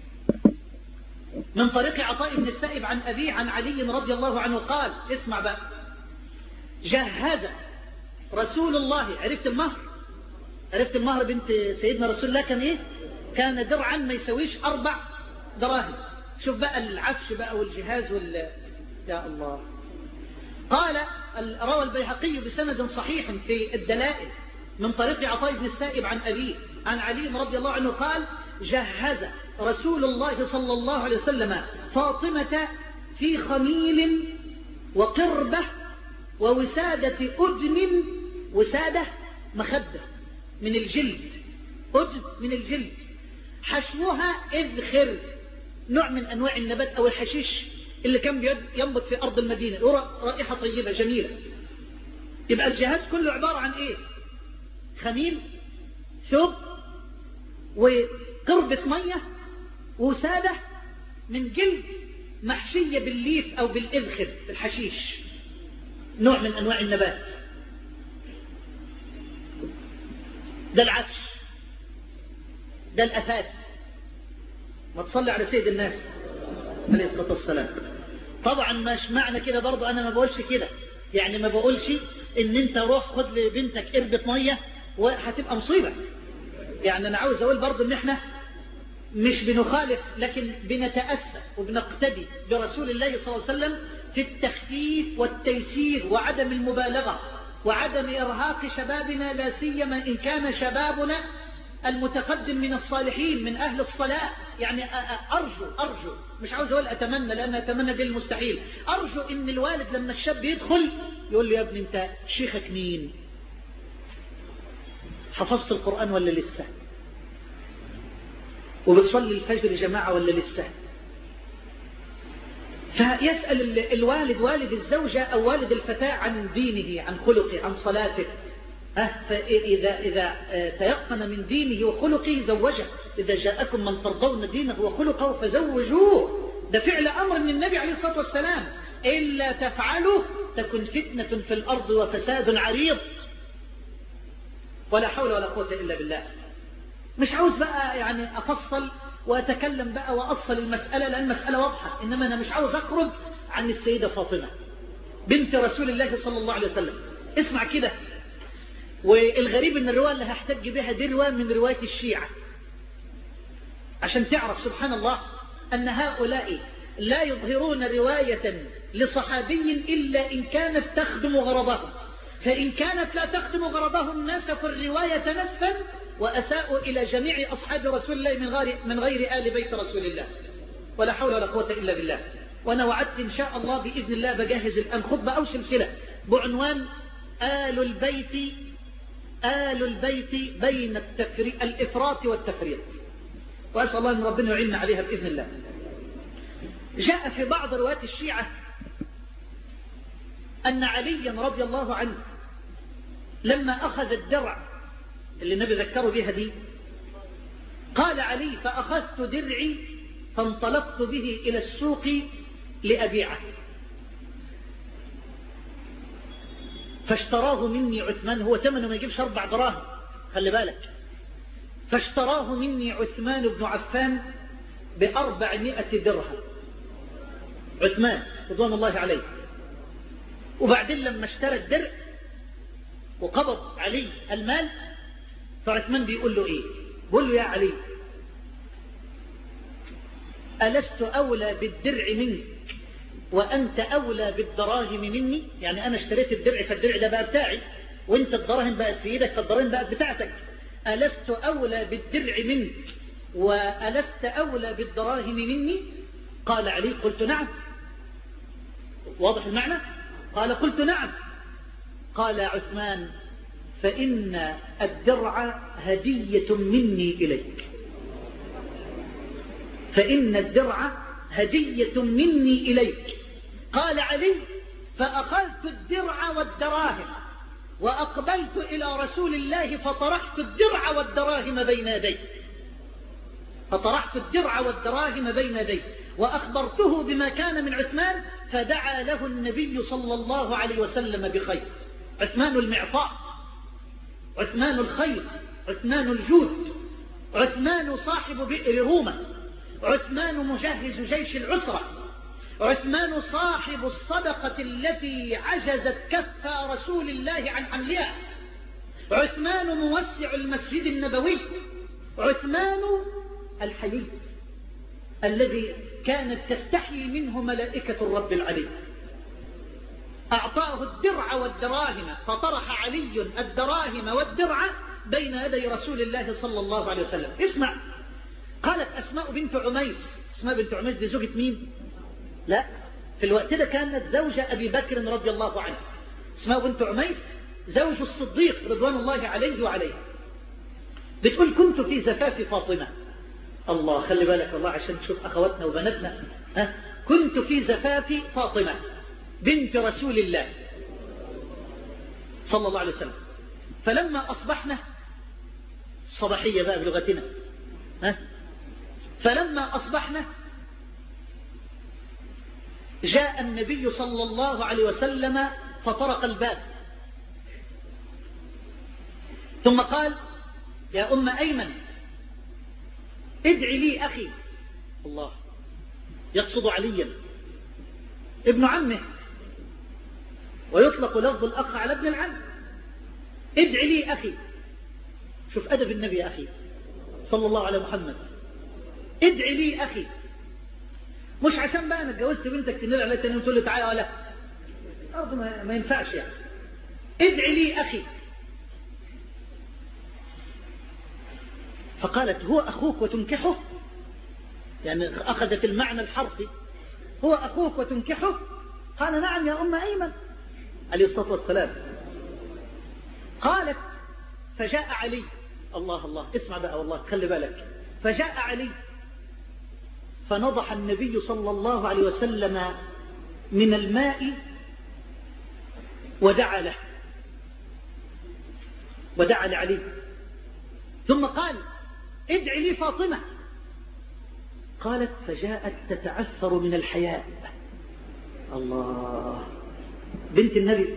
من طريق عطاء بن السائب عن أبيه عن علي رضي الله عنه قال، اسمع بقى، جهز رسول الله، عرفت المهر؟ عرفت المهر بنت سيدنا رسول الله كان ايه؟ كان درعا ما يسويش أربع دراهم. شوف بقى العفش بقى والجهاز وال يا الله. قال روى البيهقي بسند صحيح في الدلائل من طريق عطاء بن السائب عن أبيه عن علي رضي الله عنه قال، جهز رسول الله صلى الله عليه وسلم فاطمة في خميل وقربة ووسادة أدم، وسادة مخدة من الجلد، أدم من الجلد، حشوها إذخر، نوع من أنواع النبات أو الحشيش اللي كان ينبت في أرض المدينة، رائحة طيبة جميلة. يبقى الجهاز كله عبارة عن إيه؟ خميل، ثوب، وقربة مية، وسادة من جلد محشية بالليف أو بالإذخر، الحشيش، نوع من أنواع النبات. ده العفش، ده الأثاث. ما تصلي على سيد الناس عليه الصلاة والسلام. طبعا مش معنى كده برضو، أنا ما بقولش كده، يعني ما بقولش إن أنت روح خد لبنتك قربة مية وهتبقى مصيبة. يعني أنا عاوز أقول برضو إن إحنا مش بنخالف، لكن بنتأسى وبنقتدي برسول الله صلى الله عليه وسلم في التخفيف والتيسير وعدم المبالغة وعدم إرهاق شبابنا، لا سيما إن كان شبابنا المتقدم من الصالحين من أهل الصلاة. يعني أرجو أرجو مش عاوز أقول أتمنى، لأن أتمنى دي المستحيل، أرجو إن الوالد لما الشاب يدخل يقول له يا ابني أنت شيخك مين؟ حفظت القرآن ولا لسه؟ وبتصلي الفجر جماعة ولا لسه؟ فيسأل الوالد والد الزوجة أو والد الفتاة عن دينه، عن خلقه، عن صلاته. فإذا إذا تيقن من دينه وخلقه زوجه. إذا جاءكم من ترضون دينه وخلقه فزوجوه. ده فعل أمر من النبي عليه الصلاة والسلام. إلا تفعلوا تكن فتنة في الأرض وفساد عريض. ولا حول ولا قوة إلا بالله. مش عاوز بقى يعني أفصل وأتكلم بقى وأصل المسألة، لأن المسألة واضحة، إنما أنا مش عاوز أخرج عن السيدة فاطمة بنت رسول الله صلى الله عليه وسلم. اسمع كده. والغريب ان الرواية اللي هحتج بها دي رواية من رواية الشيعة، عشان تعرف سبحان الله أن هؤلاء لا يظهرون رواية لصحابي إلا إن كانت تخدم غرضهم، فإن كانت لا تخدم غرضهم نسفوا الرواية نسفا وأساءوا إلى جميع أصحاب رسول الله من غير, من غير آل بيت رسول الله. ولا حول ولا قوة إلا بالله. وأنا وعدت إن شاء الله بإذن الله بجهز الآن خطبة أو سلسلة بعنوان آل البيت آل البيت بين التفري... الإفراط والتفريط، وأسأل الله أن ربنا يعيننا عليها بإذن الله. جاء في بعض روايات الشيعة أن عليا رضي الله عنه لما أخذ الدرع اللي النبي ذكروا بها دي، قال علي فأخذت درعي فانطلقت به إلى السوق لأبيعه، فاشتراه مني عثمان، هو ثمنه ما يجيبش أربع دراهم خلي بالك، فاشتراه مني عثمان بن عفان بأربعمائة درهم، عثمان رضوان الله عليه. وبعدين لما اشترى الدرع وقبض علي المال، فعثمان بيقول له ايه؟ بيقول له يا علي ألست أولى بالدرع منك وأنت أولى بالدراهم مني؟ يعني أنا اشتريت الدرع فالدرع ده بقى بتاعي، وانت الدراهم بقت في ايدك فالدراهم بقت بتاعتك. ألست أولى بالدرع منك وألست أولى بالدراهم مني؟ قال علي قلت نعم. واضح المعنى؟ قال قلت نعم. قال عثمان فإن الدرع هدية مني إليك، فإن الدرع هدية مني إليك. قال علي فأخذت الدرع والدراهم وأقبلت إلى رسول الله فطرحت الدرع والدراهم بين يدي، فطرحت الدرع والدراهم بين يدي وأخبرته بما كان من عثمان، فدعا له النبي صلى الله عليه وسلم بخير. عثمان المعطاء، عثمان الخير، عثمان الجود، عثمان صاحب بئر رومة، عثمان مجهز جيش العسرة، عثمان صاحب الصدقة التي عجزت كف رسول الله عن حملها، عثمان موسع المسجد النبوي، عثمان الحيي الذي كانت تستحي منه ملائكة الرب العلي. أعطاه الدرع والدراهم، فطرح علي الدراهم والدرع بين يدي رسول الله صلى الله عليه وسلم. اسمع، قالت أسماء بنت عميس، أسماء بنت عميس دي زوجة مين؟ لا، في الوقت ده كانت زوجة أبي بكر رضي الله عنه. أسماء بنت عميس زوج الصديق رضوان الله عليه وعليه. بتقول كنت في زفاف فاطمة. الله، خلي بالك والله عشان تشوف أخواتنا وبناتنا. ها؟ كنت في زفاف فاطمة بنت رسول الله صلى الله عليه وسلم، فلما أصبحنا صباحية بقى بلغتنا، ها؟ فلما أصبحنا جاء النبي صلى الله عليه وسلم فطرق الباب، ثم قال يا أم أيمن ادعي لي أخي. الله، يقصد عليا ابن عمه، ويطلق لفظ الأخ على ابن العم. ادعي لي أخي. شوف أدب النبي يا أخي صلى الله عليه محمد. ادعي لي أخي، مش عشان بقى أنا اتجوزت بنتك تنال عليها تاني وتقول لي تعالى ولا أرض، ما, ما ينفعش يعني. ادعي لي أخي. فقالت هو أخوك وتنكحه؟ يعني أخذت المعنى الحرفي، هو أخوك وتنكحه؟ قال نعم يا أم أيمن عليه الصلاة والسلام. قالت فجاء علي. الله الله، اسمع بقى والله، خلي بالك. فجاء علي فنضح النبي صلى الله عليه وسلم من الماء ودعا له، ودعا لعلي، ثم قال ادعي لي فاطمة. قالت فجاءت تتعثر من الحياء. الله، بنت النبي،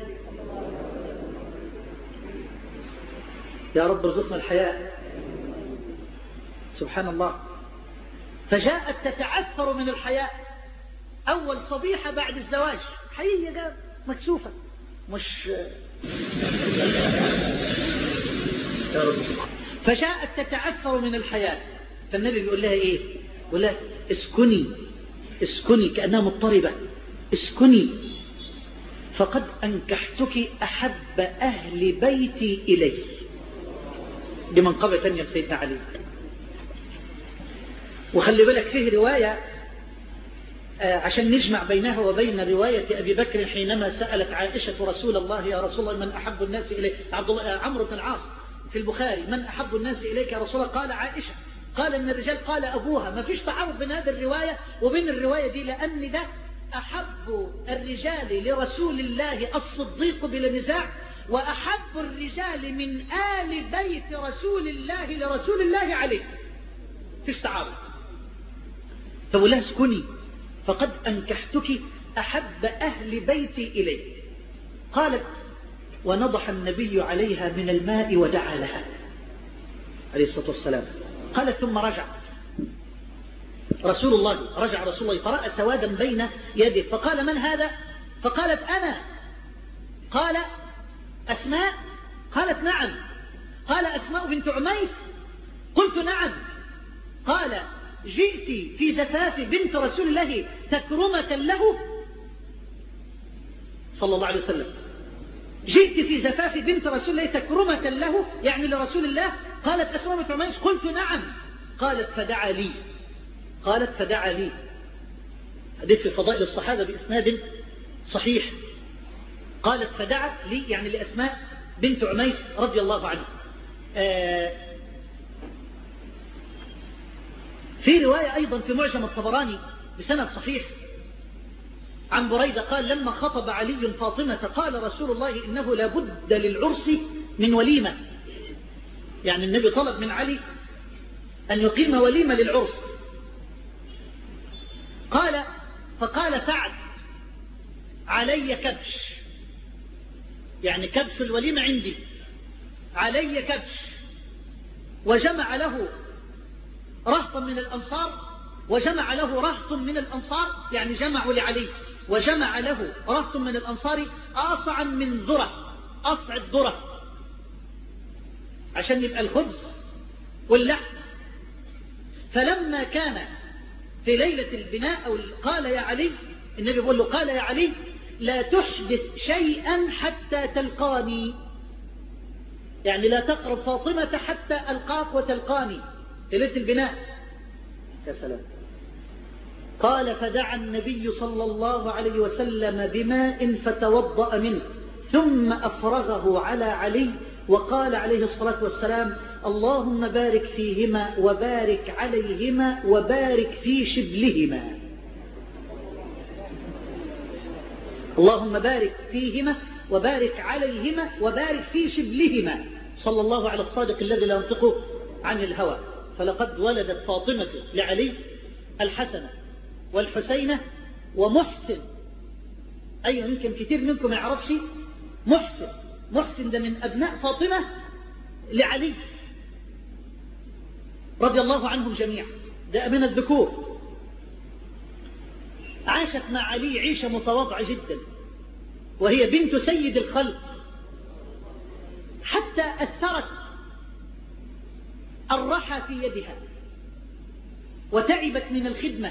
يا رب ارزقنا الحياء، سبحان الله. فجاءت تتعثر من الحياء، أول صبيحة بعد الزواج، حقيقة جاب مكسوفة، مش يا رب. فجاءت تتعثر من الحياء، فالنبي بيقول لها ايه؟ يقول لها اسكني اسكني، كأنها مضطربة، اسكني فقد أنكحتك أحب أهل بيتي إلي. دي منقبة ثانية لسيدنا علي. وخلي بالك فيه رواية عشان نجمع بينها وبين رواية أبي بكر حينما سألت عائشة رسول الله يا رسول الله من أحب الناس إليك، عبد الله عمرو بن العاص في البخاري، من أحب الناس إليك يا رسول الله؟ قال عائشة. قال من الرجال؟ قال أبوها. ما فيش تعارض بين هذه الرواية وبين الرواية دي، لأن ده أحب الرجال لرسول الله الصديق بلا نزاع، وأحب الرجال من آل بيت رسول الله لرسول الله عليه. فيش تعارض. فقال لها اسكني فقد أنكحتك أحب أهل بيتي إلي. قالت ونضح النبي عليها من الماء ودعا لها عليه الصلاة والسلام. قالت ثم رجع رسول الله، رجع رسول الله فرأى سوادا بين يده، فقال من هذا؟ فقالت أنا. قال أسماء؟ قالت نعم. قال أسماء بنت عميس؟ قلت نعم. قال جئت في زفاف بنت رسول الله تكرمة له صلى الله عليه وسلم، جئت في زفاف بنت رسول الله تكرمة له يعني لرسول الله؟ قالت أسماء بنت عميس قلت نعم. قالت فدعا لي، قالت فدعا لي. حديث في فضائل الصحابة بإسناد صحيح. قالت فدعت لي يعني لأسماء بنت عميس رضي الله عنها. آه في رواية أيضا في معجم الطبراني بسند صحيح عن بريدة قال لما خطب علي فاطمة قال رسول الله إنه لابد للعرس من وليمة، يعني النبي طلب من علي أن يقيم وليمة للعرس. قال فقال سعد علي كبش، يعني كبش الوليمة عندي، علي كبش. وجمع له رهطا من الأنصار وجمع له رهط من الأنصار، يعني جمعوا لعلي وجمع له رهط من الأنصار أصعا من ذرة، أصع الذرة عشان يبقى الخبز واللحم. فلما كان في ليلة البناء أو قال يا علي، النبي يقول له قال يا علي لا تحدث شيئا حتى تلقاني، يعني لا تقرب فاطمة حتى ألقاك وتلقاني في ليلة البناء. يا سلام. قال فدعا النبي صلى الله عليه وسلم بماء فتوضأ منه ثم أفرغه على علي وقال عليه الصلاة والسلام اللهم بارك فيهما وبارك عليهما وبارك في شبلهما. اللهم بارك فيهما وبارك عليهما وبارك في شبلهما، صلى الله على الصادق الذي لا ينطق عن الهوى. فلقد ولدت فاطمة لعلي الحسن والحسين ومحسن. أي يمكن كثير منكم ما يعرفش محسن. محسن ده من أبناء فاطمة لعلي رضي الله عنهم جميعا، ده من الذكور. عاشت مع علي عيشة متواضعة جدا، وهي بنت سيد الخلق، حتى أثرت الرحى في يدها وتعبت من الخدمة،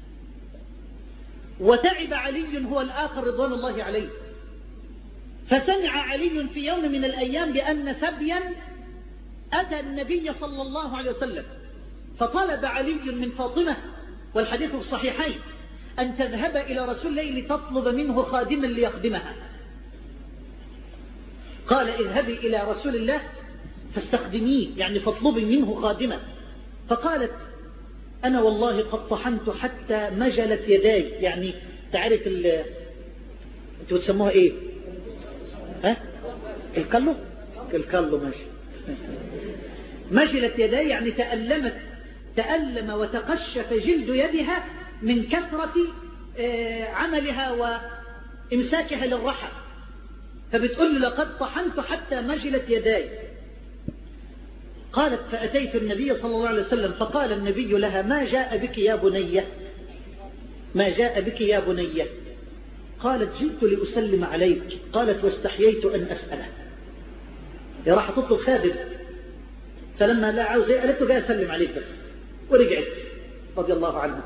وتعب علي هو الآخر رضوان الله عليه. فسمع علي في يوم من الأيام بأن سبيا أتى النبي صلى الله عليه وسلم، فطلب علي من فاطمة والحديث في الصحيحين أن تذهب إلى رسول الله لتطلب منه خادما ليخدمها. قال اذهبي إلى رسول الله فاستخدميه، يعني فاطلبي منه خادما. فقالت أنا والله قد طحنت حتى مجلت يداي، يعني تعرف ال انتوا تسموها ايه؟ ها؟ الكلو؟ الكلو ماشي. مجلت يداي يعني تألمت، تألم وتقشف جلد يدها من كثرة عملها وإمساكها للرحى. فبتقول لقد طحنت حتى مجلت يداي. قالت فأتيت النبي صلى الله عليه وسلم فقال النبي لها ما جاء بك يا بنية، ما جاء بك يا بنية؟ قالت جئت لأسلم عليك. قالت واستحييت أن أسأله، يا راح تطلب خادم. فلما لا عاوز قالت له جاء أسلم عليك بس، ورجعت رضي الله عنها.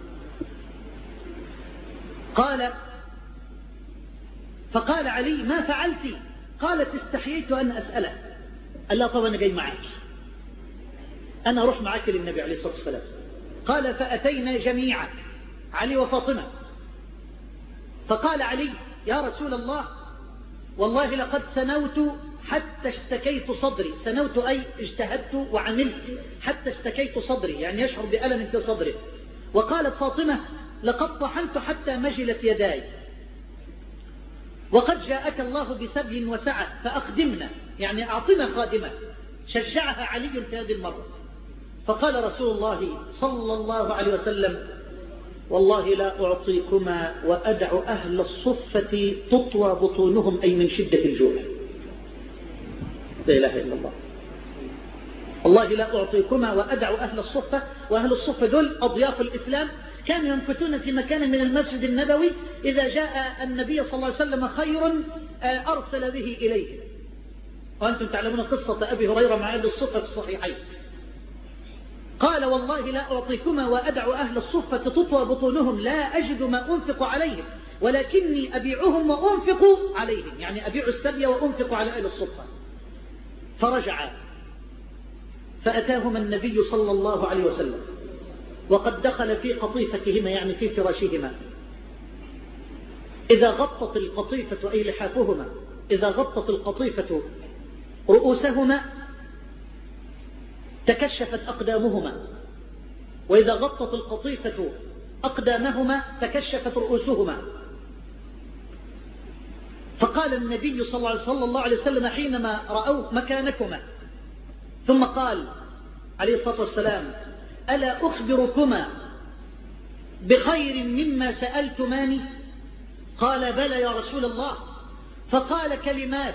قال فقال علي ما فعلت؟ قالت استحييت أن أسأله. قال لا طبعا أنا جاي معك، أنا أروح معك للنبي عليه الصلاة والسلام. قال فأتينا جميعا علي وفاطمة، فقال علي يا رسول الله والله لقد سنوت حتى اشتكيت صدري. سنوت أي اجتهدت وعملت حتى اشتكيت صدري، يعني يشعر بألم في صدره. وقالت فاطمة لقد طحنت حتى مجلت يداي، وقد جاءك الله بسبي وسعة فأخدمنا، يعني أعطنا خادمة. شجعها علي في هذه المرة. فقال رسول الله صلى الله عليه وسلم والله لا أعطيكما وأدع أهل الصفة تطوى بطونهم، أي من شدة الجوع. لا إله إلا الله. والله لا أعطيكما وأدع أهل الصفة. وأهل الصفة دول أضياف الإسلام، كانوا ينفتون في مكان من المسجد النبوي، إذا جاء النبي صلى الله عليه وسلم خير أرسل به إليه. وأنتم تعلمون قصة أبي هريرة مع أهل الصفة في الصحيحين. قال والله لا أعطيكما وأدع أهل الصفة تطوى بطونهم، لا أجد ما أنفق عليهم ولكني أبيعهم وأنفق عليهم، يعني أبيع السبي وأنفق على أهل الصفة. فرجع فأتاهما النبي صلى الله عليه وسلم وقد دخل في قطيفتهما، يعني في فراشهما. إذا غطت القطيفة أي لحافهما، إذا غطت القطيفة رؤوسهما تكشفت أقدامهما، وإذا غطت القطيفة أقدامهما تكشفت رؤوسهما. فقال النبي صلى الله عليه وسلم حينما رأوا مكانكما، ثم قال عليه الصلاة والسلام ألا أخبركما بخير مما سألتماني؟ قال بلى يا رسول الله. فقال كلمات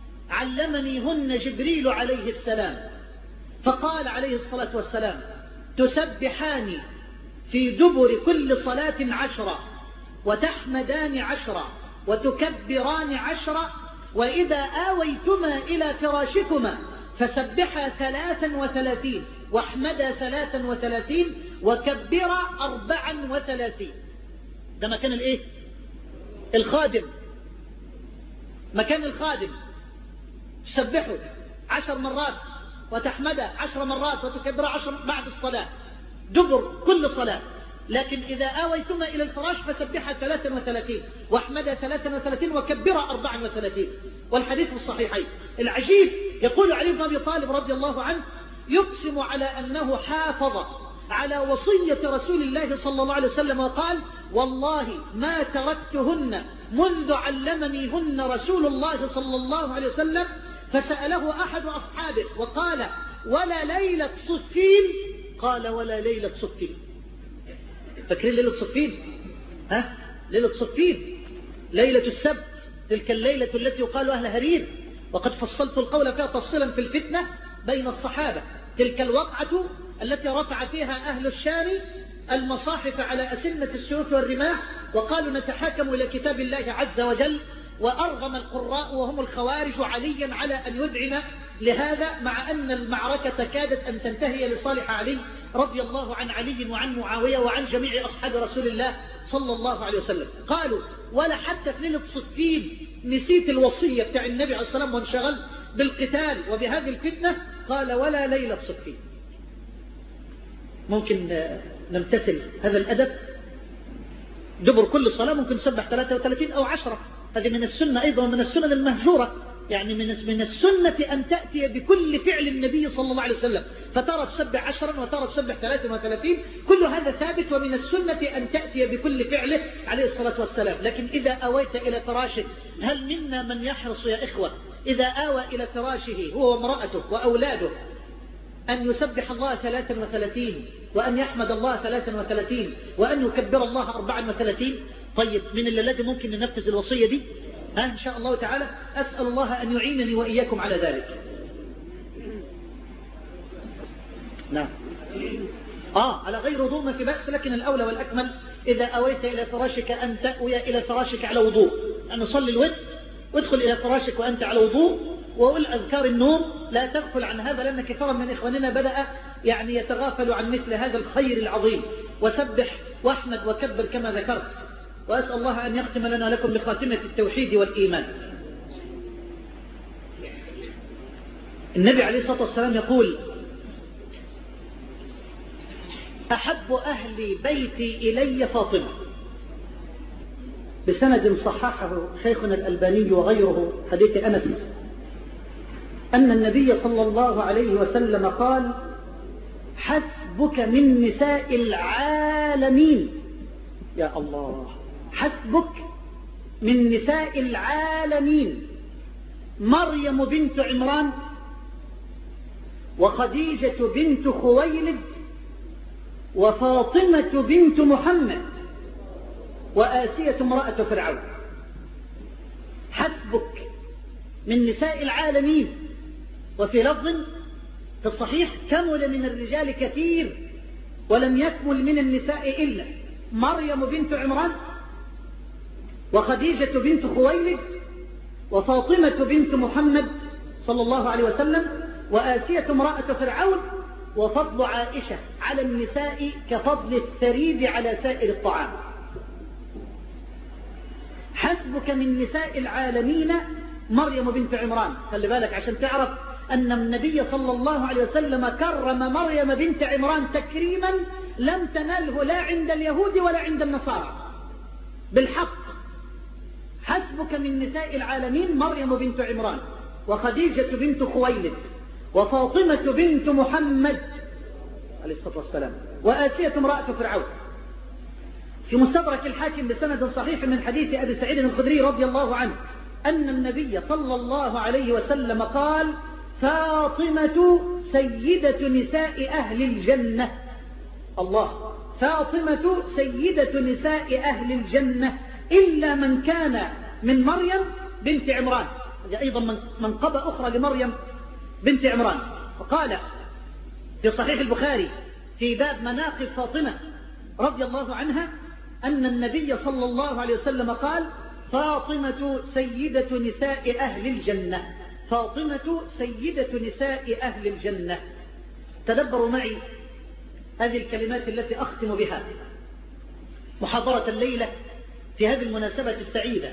علمنيهن جبريل عليه السلام. فقال عليه الصلاة والسلام تسبحان في دبر كل صلاة عشرة، وتحمدان عشرة، وتكبران عشرة، وإذا آويتما إلى فراشكما فسبحا ثلاثا وثلاثين، واحمدا ثلاثا وثلاثين، وكبرا أربعا وثلاثين. ده مكان الايه؟ الخادم. مكان الخادم تسبحه عشر مرات، وتحمده عشر مرات، وتكبر عشر بعد الصلاة دبر كل صلاة. لكن إذا آويتما إلى الفراش فسبحها ثلاثا وثلاثين، واحمدها ثلاثا وثلاثين، وكبرها أربعا وثلاثين. والحديث في الصحيحين. العجيب يقول علي بن أبي طالب رضي الله عنه يقسم على أنه حافظ على وصية رسول الله صلى الله عليه وسلم، وقال: والله ما تركتهن منذ علمنيهن رسول الله صلى الله عليه وسلم. فسأله أحد أصحابه وقال: ولا ليلة صفين؟ قال: ولا ليلة صفين. فاكرين ليلة صفين؟ ها؟ ليلة صفين ليلة السبت، تلك الليلة التي يقال أهل هرير، وقد فصلت القول فيها تفصيلا في الفتنة بين الصحابة. تلك الوقعة التي رفع فيها أهل الشام المصاحف على أسنة السيوف والرماح، وقالوا نتحاكم إلى كتاب الله عز وجل، وأرغم القراء وهم الخوارج عليا على أن يذعن لهذا، مع أن المعركة كادت أن تنتهي لصالح علي رضي الله عن علي وعن معاوية وعن جميع أصحاب رسول الله صلى الله عليه وسلم. قالوا: ولا حتى في ليلة صفين نسيت الوصية بتاع النبي عليه الصلاة والسلام وانشغل بالقتال وبهذه الفتنة؟ قال: ولا ليلة صفين. ممكن نمتثل هذا الأدب؟ دبر كل صلاة ممكن نسبح ثلاثة وثلاثين أو عشرة. هذه من السنة أيضا، من السنن المهجورة، يعني من من السنة أن تأتي بكل فعل النبي صلى الله عليه وسلم، فترى تسبح عشرا وترى تسبح ثلاثة وثلاثين، كل هذا ثابت، ومن السنة أن تأتي بكل فعله عليه الصلاة والسلام. لكن إذا أويت إلى فراشك، هل منا من يحرص يا إخوة إذا آوى إلى فراشه هو وامرأته وأولاده أن يسبح الله ثلاثا وثلاثين، وأن يحمد الله ثلاثا وثلاثين، وأن يكبر الله أربعا وثلاثين؟ طيب، من الذي ممكن ننفذ الوصية دي؟ ها إن شاء الله تعالى. أسأل الله أن يعينني وإياكم على ذلك. نعم. آه على غير وضوء ما في بأس، لكن الأولى والأكمل إذا أويت إلى فراشك أن تأوي إلى فراشك على وضوء، أن نصلي الوتر وادخل إلى فراشك وأنت على وضوء، وقل أذكار النوم، لا تغفل عن هذا، لأن كثيرا من إخواننا بدأ يعني يتغافل عن مثل هذا الخير العظيم. وسبح واحمد وكبر كما ذكرت، وأسأل الله أن يختم لنا لكم بخاتمة التوحيد والإيمان. النبي عليه الصلاة والسلام يقول: أحب أهل بيتي إلي فاطمة، بسند صححه شيخنا الألباني وغيره، حديث أنس أن النبي صلى الله عليه وسلم قال: حسبك من نساء العالمين، يا الله، حسبك من نساء العالمين مريم بنت عمران، وخديجة بنت خويلد، وفاطمة بنت محمد، وآسية امرأة فرعون. حسبك من نساء العالمين. وفي لفظ في الصحيح: كمل من الرجال كثير ولم يكمل من النساء إلا مريم بنت عمران، وخديجة بنت خويلد، وفاطمة بنت محمد صلى الله عليه وسلم، وآسية امرأة فرعون. وفضل عائشة على النساء كفضل الثريد على سائر الطعام. حسبك من نساء العالمين مريم بنت عمران. خلي بالك عشان تعرف أن النبي صلى الله عليه وسلم كرم مريم بنت عمران تكريما لم تنله لا عند اليهود ولا عند النصارى بالحق. حسبك من نساء العالمين مريم بنت عمران، وخديجة بنت خويلد، وفاطمة بنت محمد عليه الصلاة والسلام، وآسية امرأة فرعون. في مستدرك الحاكم بسند صحيح من حديث أبي سعيد الخدري رضي الله عنه أن النبي صلى الله عليه وسلم قال: فاطمة سيدة نساء أهل الجنة. الله، فاطمة سيدة نساء أهل الجنة إلا من كان من مريم بنت عمران. أيضا منقبة أخرى لمريم بنت عمران. وقال في صحيح البخاري في باب مناقب فاطمة رضي الله عنها أن النبي صلى الله عليه وسلم قال: فاطمة سيدة نساء أهل الجنة، فاطمة سيدة نساء أهل الجنة. تدبروا معي هذه الكلمات التي أختم بها محاضرة الليلة في هذه المناسبة السعيدة.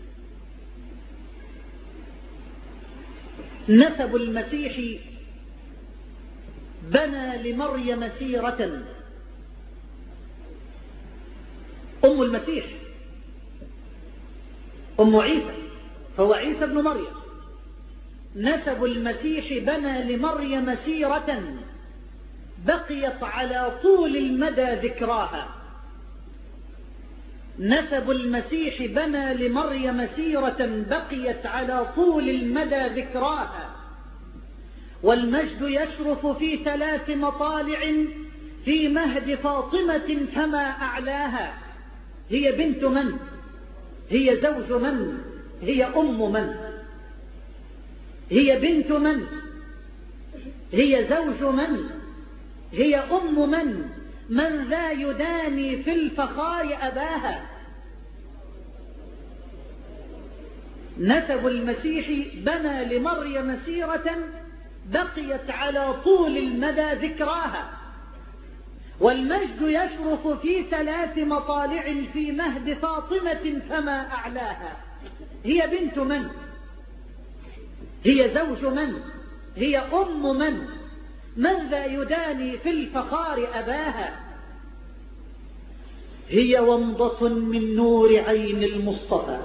نسب المسيح بنى لمريم سيرة. أم المسيح أم عيسى، فهو عيسى ابن مريم. نسب المسيح بنى لمريم سيرة بقيت على طول المدى ذكراها. نسب المسيح بنى لمريم سيرة بقيت على طول المدى ذكراها. والمجد يشرف في ثلاث مطالع في مهد فاطمة فما أعلاها. هي بنت من؟ هي زوج من؟ هي أم من؟ هي بنت من؟ هي زوج من؟ هي أم من؟ من ذا يداني في الفخار أباها. نسب المسيح بنى لمريم سيرة بقيت على طول المدى ذكراها. والمجد يشرف في ثلاث مطالع في مهد فاطمة فما أعلاها. هي بنت من؟ هي زوج من؟ هي أم من؟ من ذا يداني في الفخار أباها. هي ومضة من نور عين المصطفى،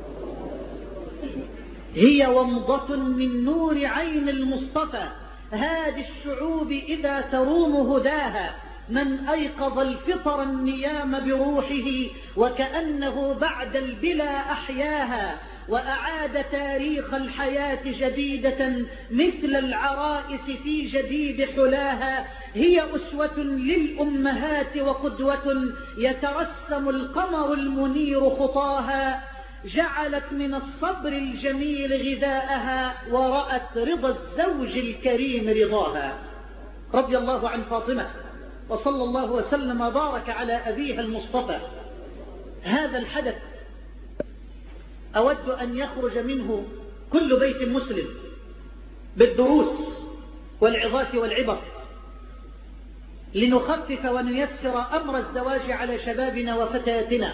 هي ومضة من نور عين المصطفى. هذه الشعوب إذا تروم هداها. من أيقظ الفطر النيام بروحه وكأنه بعد البلا أحياها. وأعاد تاريخ الحياة جديدة مثل العرائس في جديد حلاها. هي أسوة للأمهات وقدوة يترسم القمر المنير خطاها. جعلت من الصبر الجميل غذاءها ورأت رضا الزوج الكريم رضاها. رضي الله عن فاطمة وصلى الله وسلم وبارك على أبيها المصطفى. هذا الحدث أود أن يخرج منه كل بيت مسلم بالدروس والعظات والعبر لنخفف ونيسر أمر الزواج على شبابنا وفتياتنا.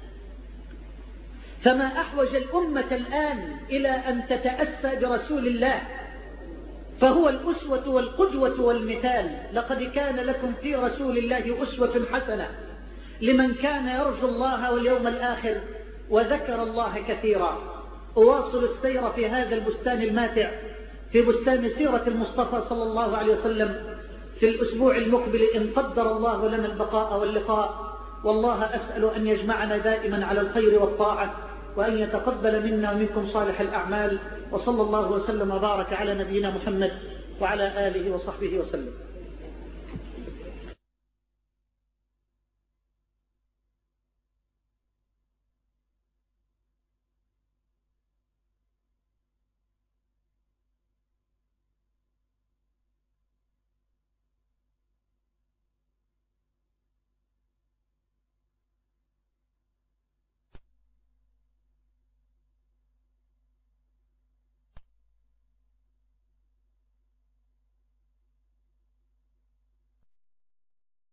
فما أحوج الأمة الآن إلى أن تتأسى برسول الله، فهو الأسوة والقدوة والمثال. لقد كان لكم في رسول الله أسوة حسنة لمن كان يرجو الله واليوم الآخر وذكر الله كثيرا. أواصل السير في هذا البستان الماتع، في بستان سيرة المصطفى صلى الله عليه وسلم، في الأسبوع المقبل إن قدر الله لنا البقاء واللقاء. والله أسأل أن يجمعنا دائما على الخير والطاعة، وأن يتقبل منا ومنكم صالح الأعمال. وصلى الله وسلم وبارك على نبينا محمد وعلى آله وصحبه وسلم.